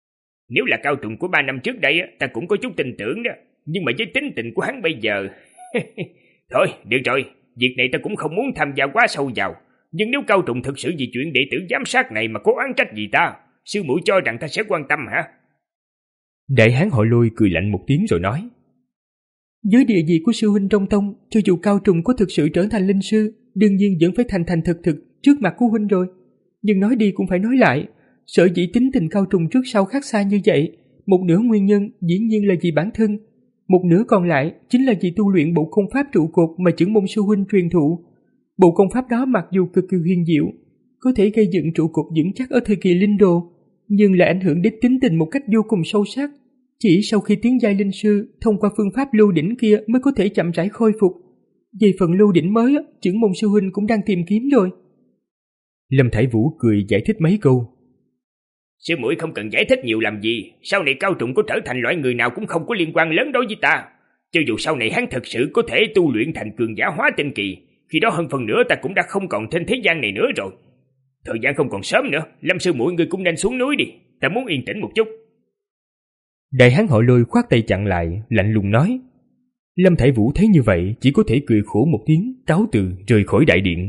Nếu là Cao Trùng của ba năm trước đây ta cũng có chút tin tưởng đó, nhưng mà với tính tình của hắn bây giờ... Thôi, được rồi, việc này ta cũng không muốn tham gia quá sâu vào. Nhưng nếu Cao Trùng thực sự vì chuyện đệ tử giám sát này mà có oán trách gì ta, sư muội cho rằng ta sẽ quan tâm hả? Đại hán họ Lôi cười lạnh một tiếng rồi nói: Với địa vị của sư huynh trong tông, cho dù Cao Trùng có thực sự trở thành linh sư, đương nhiên vẫn phải thành thành thực thực trước mặt của huynh rồi. Nhưng nói đi cũng phải nói lại, sở dĩ tính tình Cao Trùng trước sau khác xa như vậy, một nửa nguyên nhân dĩ nhiên là vì bản thân, một nửa còn lại chính là vì tu luyện bộ công pháp trụ cột mà trưởng môn sư huynh truyền thụ. Bộ công pháp đó mặc dù cực kỳ huyền diệu, có thể gây dựng trụ cột vững chắc ở thời kỳ linh đồ, nhưng lại ảnh hưởng đến tính tình một cách vô cùng sâu sắc. Chỉ sau khi tiến giai linh sư, thông qua phương pháp lưu đỉnh kia mới có thể chậm rãi khôi phục. Về phần lưu đỉnh mới, trưởng môn sư huynh cũng đang tìm kiếm rồi. Lâm Thải Vũ cười giải thích mấy câu. Sư muội không cần giải thích nhiều làm gì, sau này Cao Trùng có trở thành loại người nào cũng không có liên quan lớn đối với ta. Cho dù sau này hắn thật sự có thể tu luyện thành cường giả hóa tinh kỳ, khi đó hơn phần nữa ta cũng đã không còn trên thế gian này nữa rồi. Thời gian không còn sớm nữa, Lâm sư muội ngươi cũng nên xuống núi đi, ta muốn yên tĩnh một chút. Đại hán họ Lôi khoát tay chặn lại, lạnh lùng nói. Lâm Thải Vũ thấy như vậy chỉ có thể cười khổ một tiếng, cáo từ rời khỏi đại điện.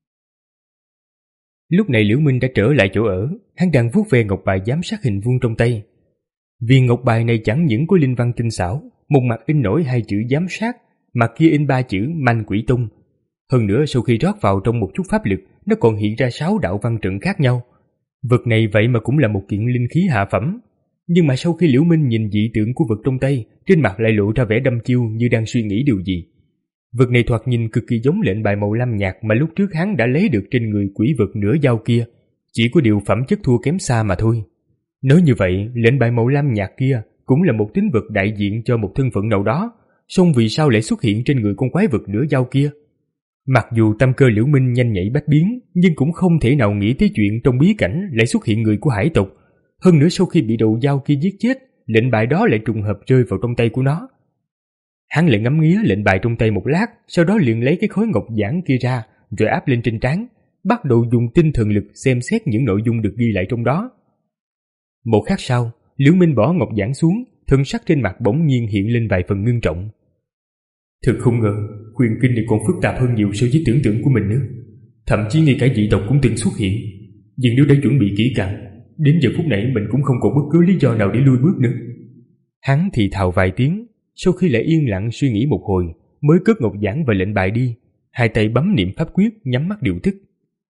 Lúc này Liễu Minh đã trở lại chỗ ở, hắn đang vuốt ve ngọc bài giám sát hình vuông trong tay. Viên ngọc bài này chẳng những có linh văn tinh xảo, một mặt in nổi hai chữ giám sát, mặt kia in ba chữ Manh Quỷ Tông. Hơn nữa sau khi rót vào trong một chút pháp lực, nó còn hiện ra sáu đạo văn trận khác nhau. Vật này vậy mà cũng là một kiện linh khí hạ phẩm. Nhưng mà sau khi Liễu Minh nhìn dị tượng của vật trong tay, trên mặt lại lộ ra vẻ đăm chiêu như đang suy nghĩ điều gì. Vật này thoạt nhìn cực kỳ giống lệnh bài màu lam nhạt mà lúc trước hắn đã lấy được trên người quỷ vật nửa dao kia, chỉ có điều phẩm chất thua kém xa mà thôi. Nói như vậy, lệnh bài màu lam nhạt kia cũng là một tín vật đại diện cho một thân phận nào đó, song vì sao lại xuất hiện trên người con quái vật nửa dao kia? Mặc dù tâm cơ Liễu Minh nhanh nhạy bách biến, nhưng cũng không thể nào nghĩ tới chuyện trong bí cảnh lại xuất hiện người của hải tộc. Hơn nữa sau khi bị đầu dao kia giết chết, lệnh bài đó lại trùng hợp rơi vào trong tay của nó. Hắn lại ngắm nghía lệnh bài trong tay một lát, sau đó liền lấy cái khối ngọc giản kia ra, rồi áp lên trên trán, bắt đầu dùng tinh thần lực xem xét những nội dung được ghi lại trong đó. Một khắc sau, Liễu Minh bỏ ngọc giản xuống, thân sắc trên mặt bỗng nhiên hiện lên vài phần ngưng trọng. Thực không ngờ, huyền kinh này còn phức tạp hơn nhiều so với tưởng tượng của mình nữa. Thậm chí ngay cả dị tộc cũng từng xuất hiện. Nhưng nếu đã chuẩn bị kỹ càng, đến giờ phút này mình cũng không còn bất cứ lý do nào để lui bước nữa. Hắn thì thào vài tiếng, sau khi lại yên lặng suy nghĩ một hồi, mới cất ngọc giản và lệnh bài đi, hai tay bấm niệm pháp quyết, nhắm mắt điều thức.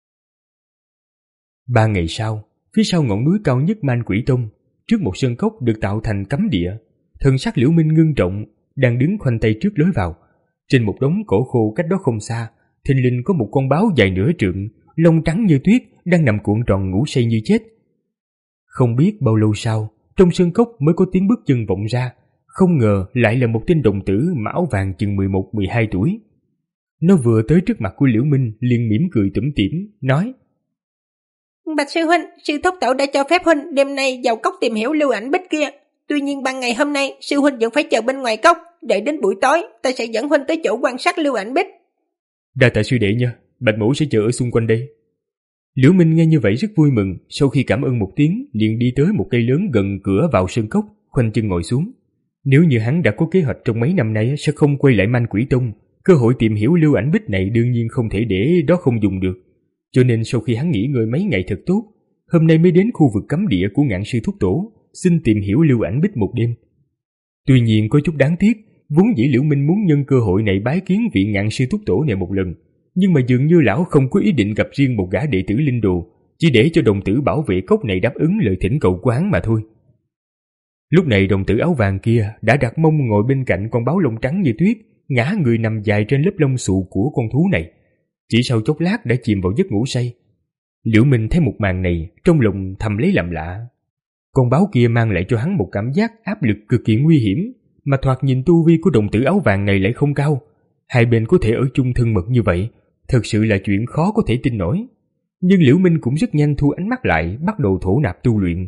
Ba ngày sau, phía sau ngọn núi cao nhất Man Quỷ Tông, trước một sơn cốc được tạo thành cấm địa, thần sắc Liễu Minh ngưng trọng, đang đứng khoanh tay trước lối vào. Trên một đống cỏ khô cách đó không xa, thình lình có một con báo dài nửa trượng, lông trắng như tuyết, đang nằm cuộn tròn ngủ say như chết. Không biết bao lâu sau, trong sơn cốc mới có tiếng bước chân vọng ra, không ngờ lại là một tên đồng tử mà áo vàng chừng mười một mười hai tuổi. Nó vừa tới trước mặt của Liễu Minh liền mỉm cười tủm tỉm, nói: Bạch sư huynh, sư thúc tổ đã cho phép huynh đêm nay vào cốc tìm hiểu lưu ảnh bích kia. Tuy nhiên ban ngày hôm nay, sư huynh vẫn phải chờ bên ngoài cốc, đợi đến buổi tối, ta sẽ dẫn huynh tới chỗ quan sát lưu ảnh bích. Đa tạ sư đệ nha, Bạch mẫu sẽ chờ ở xung quanh đây. Liễu Minh nghe như vậy rất vui mừng, sau khi cảm ơn một tiếng, liền đi tới một cây lớn gần cửa vào sơn cốc, khoanh chân ngồi xuống. Nếu như hắn đã có kế hoạch trong mấy năm nay sẽ không quay lại Man Quỷ Tông, cơ hội tìm hiểu lưu ảnh bích này đương nhiên không thể để đó không dùng được. Cho nên sau khi hắn nghỉ ngơi mấy ngày thật tốt, hôm nay mới đến khu vực cấm địa của Ngạn sư thúc tổ, xin tìm hiểu lưu ảnh bích một đêm. Tuy nhiên có chút đáng tiếc, vốn dĩ Liễu Minh muốn nhân cơ hội này bái kiến vị Ngạn sư thúc tổ này một lần, nhưng mà dường như lão không có ý định gặp riêng một gã đệ tử linh đồ, chỉ để cho đồng tử bảo vệ cốc này đáp ứng lời thỉnh cầu của hắn mà thôi. Lúc này đồng tử áo vàng kia đã đặt mông ngồi bên cạnh con báo lông trắng như tuyết, ngã người nằm dài trên lớp lông xù của con thú này. Chỉ sau chốc lát đã chìm vào giấc ngủ say. Liễu Minh thấy một màn này, trong lòng thầm lấy làm lạ. Con báo kia mang lại cho hắn một cảm giác áp lực cực kỳ nguy hiểm, mà thoạt nhìn tu vi của đồng tử áo vàng này lại không cao. Hai bên có thể ở chung thân mật như vậy, thật sự là chuyện khó có thể tin nổi. Nhưng Liễu Minh cũng rất nhanh thu ánh mắt lại, bắt đầu thổ nạp tu luyện.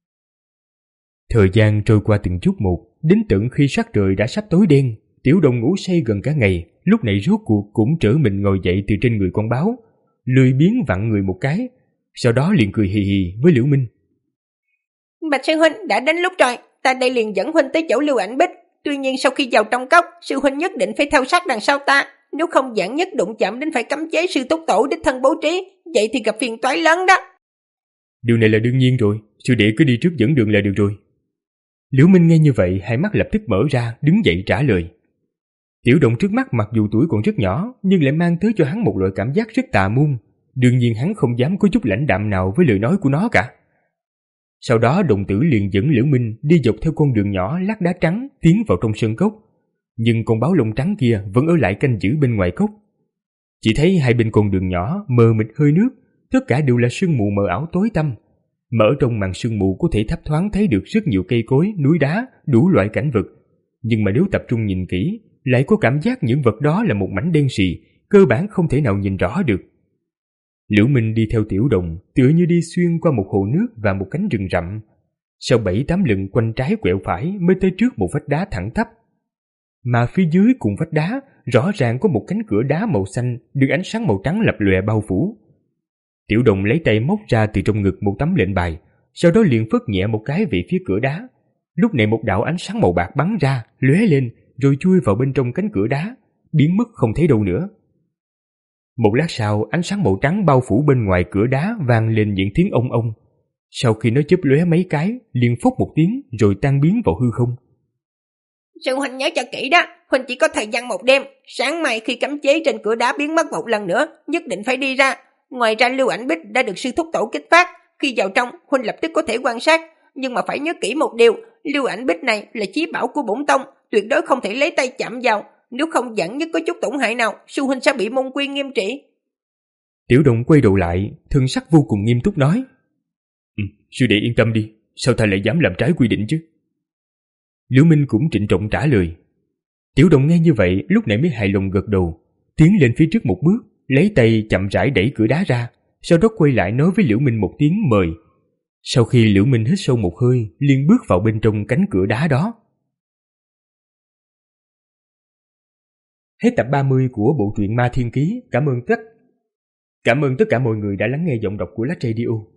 Thời gian trôi qua từng chút một, đến tận khi sắc trời đã sắp tối đen, Tiểu Đồng ngủ say gần cả ngày, lúc này rốt cuộc cũng trở mình ngồi dậy từ trên người con báo, lười biếng vặn người một cái, sau đó liền cười hì hì với Liễu Minh. Bạch sư huynh, đã đến lúc rồi, ta đây liền dẫn huynh tới chỗ Lưu Ảnh Bích. Tuy nhiên sau khi vào trong cốc, sư huynh nhất định phải theo sát đằng sau ta, nếu không giảng nhất đụng chạm đến phải cấm chế sư túc tổ đích thân bố trí, vậy thì gặp phiền toái lớn đó. Điều này là đương nhiên rồi, sư đệ cứ đi trước dẫn đường là được rồi. Liễu Minh nghe như vậy, hai mắt lập tức mở ra, đứng dậy trả lời. Tiểu động trước mắt mặc dù tuổi còn rất nhỏ, nhưng lại mang tới cho hắn một loại cảm giác rất tà môn. Đương nhiên hắn không dám có chút lãnh đạm nào với lời nói của nó cả. Sau đó đồng tử liền dẫn Liễu Minh đi dọc theo con đường nhỏ lát đá trắng tiến vào trong sơn cốc. Nhưng con báo lông trắng kia vẫn ở lại canh giữ bên ngoài cốc. Chỉ thấy hai bên con đường nhỏ mờ mịt hơi nước, tất cả đều là sương mù mờ ảo tối tăm. Mà ở trong màn sương mù có thể thấp thoáng thấy được rất nhiều cây cối, núi đá, đủ loại cảnh vật. Nhưng mà nếu tập trung nhìn kỹ, lại có cảm giác những vật đó là một mảnh đen sì, cơ bản không thể nào nhìn rõ được. Liễu Minh đi theo Tiểu Đồng, tựa như đi xuyên qua một hồ nước và một cánh rừng rậm. Sau bảy tám lần quanh trái quẹo phải mới tới trước một vách đá thẳng tắp. Mà phía dưới cùng vách đá, rõ ràng có một cánh cửa đá màu xanh được ánh sáng màu trắng lập lòe bao phủ. Tiểu Đồng lấy tay móc ra từ trong ngực một tấm lệnh bài, sau đó liền phất nhẹ một cái về phía cửa đá. Lúc này một đạo ánh sáng màu bạc bắn ra, lóe lên, rồi chui vào bên trong cánh cửa đá, biến mất không thấy đâu nữa. Một lát sau, ánh sáng màu trắng bao phủ bên ngoài cửa đá vang lên những tiếng ông ông. Sau khi nó chớp lóe mấy cái, liền phốc một tiếng rồi tan biến vào hư không. Sư huynh nhớ cho kỹ đó, huynh chỉ có thời gian một đêm, sáng mai khi cấm chế trên cửa đá biến mất một lần nữa, nhất định phải đi ra. Ngoài ra Lưu Ảnh Bích đã được sư thúc tổ kích phát, khi vào trong, huynh lập tức có thể quan sát, nhưng mà phải nhớ kỹ một điều, Lưu Ảnh Bích này là chí bảo của bổn tông, tuyệt đối không thể lấy tay chạm vào, nếu không dẫn nhất có chút tổn hại nào, sư huynh sẽ bị môn quy nghiêm trị. Tiểu Đồng quay đầu lại, thân sắc vô cùng nghiêm túc nói: "Ừ, sư đệ yên tâm đi, sao ta lại dám làm trái quy định chứ?" Liễu Minh cũng trịnh trọng trả lời. Tiểu Đồng nghe như vậy, lúc nãy mới hài lòng gật đầu, tiến lên phía trước một bước, lấy tay chậm rãi đẩy cửa đá ra, sau đó quay lại nói với Liễu Minh một tiếng mời. Sau khi Liễu Minh hít sâu một hơi, liền bước vào bên trong cánh cửa đá đó. Hết tập ba mươi của bộ truyện Ma Thiên Ký. Cảm ơn tất Cảm ơn tất cả mọi người đã lắng nghe giọng đọc của Lách Radio.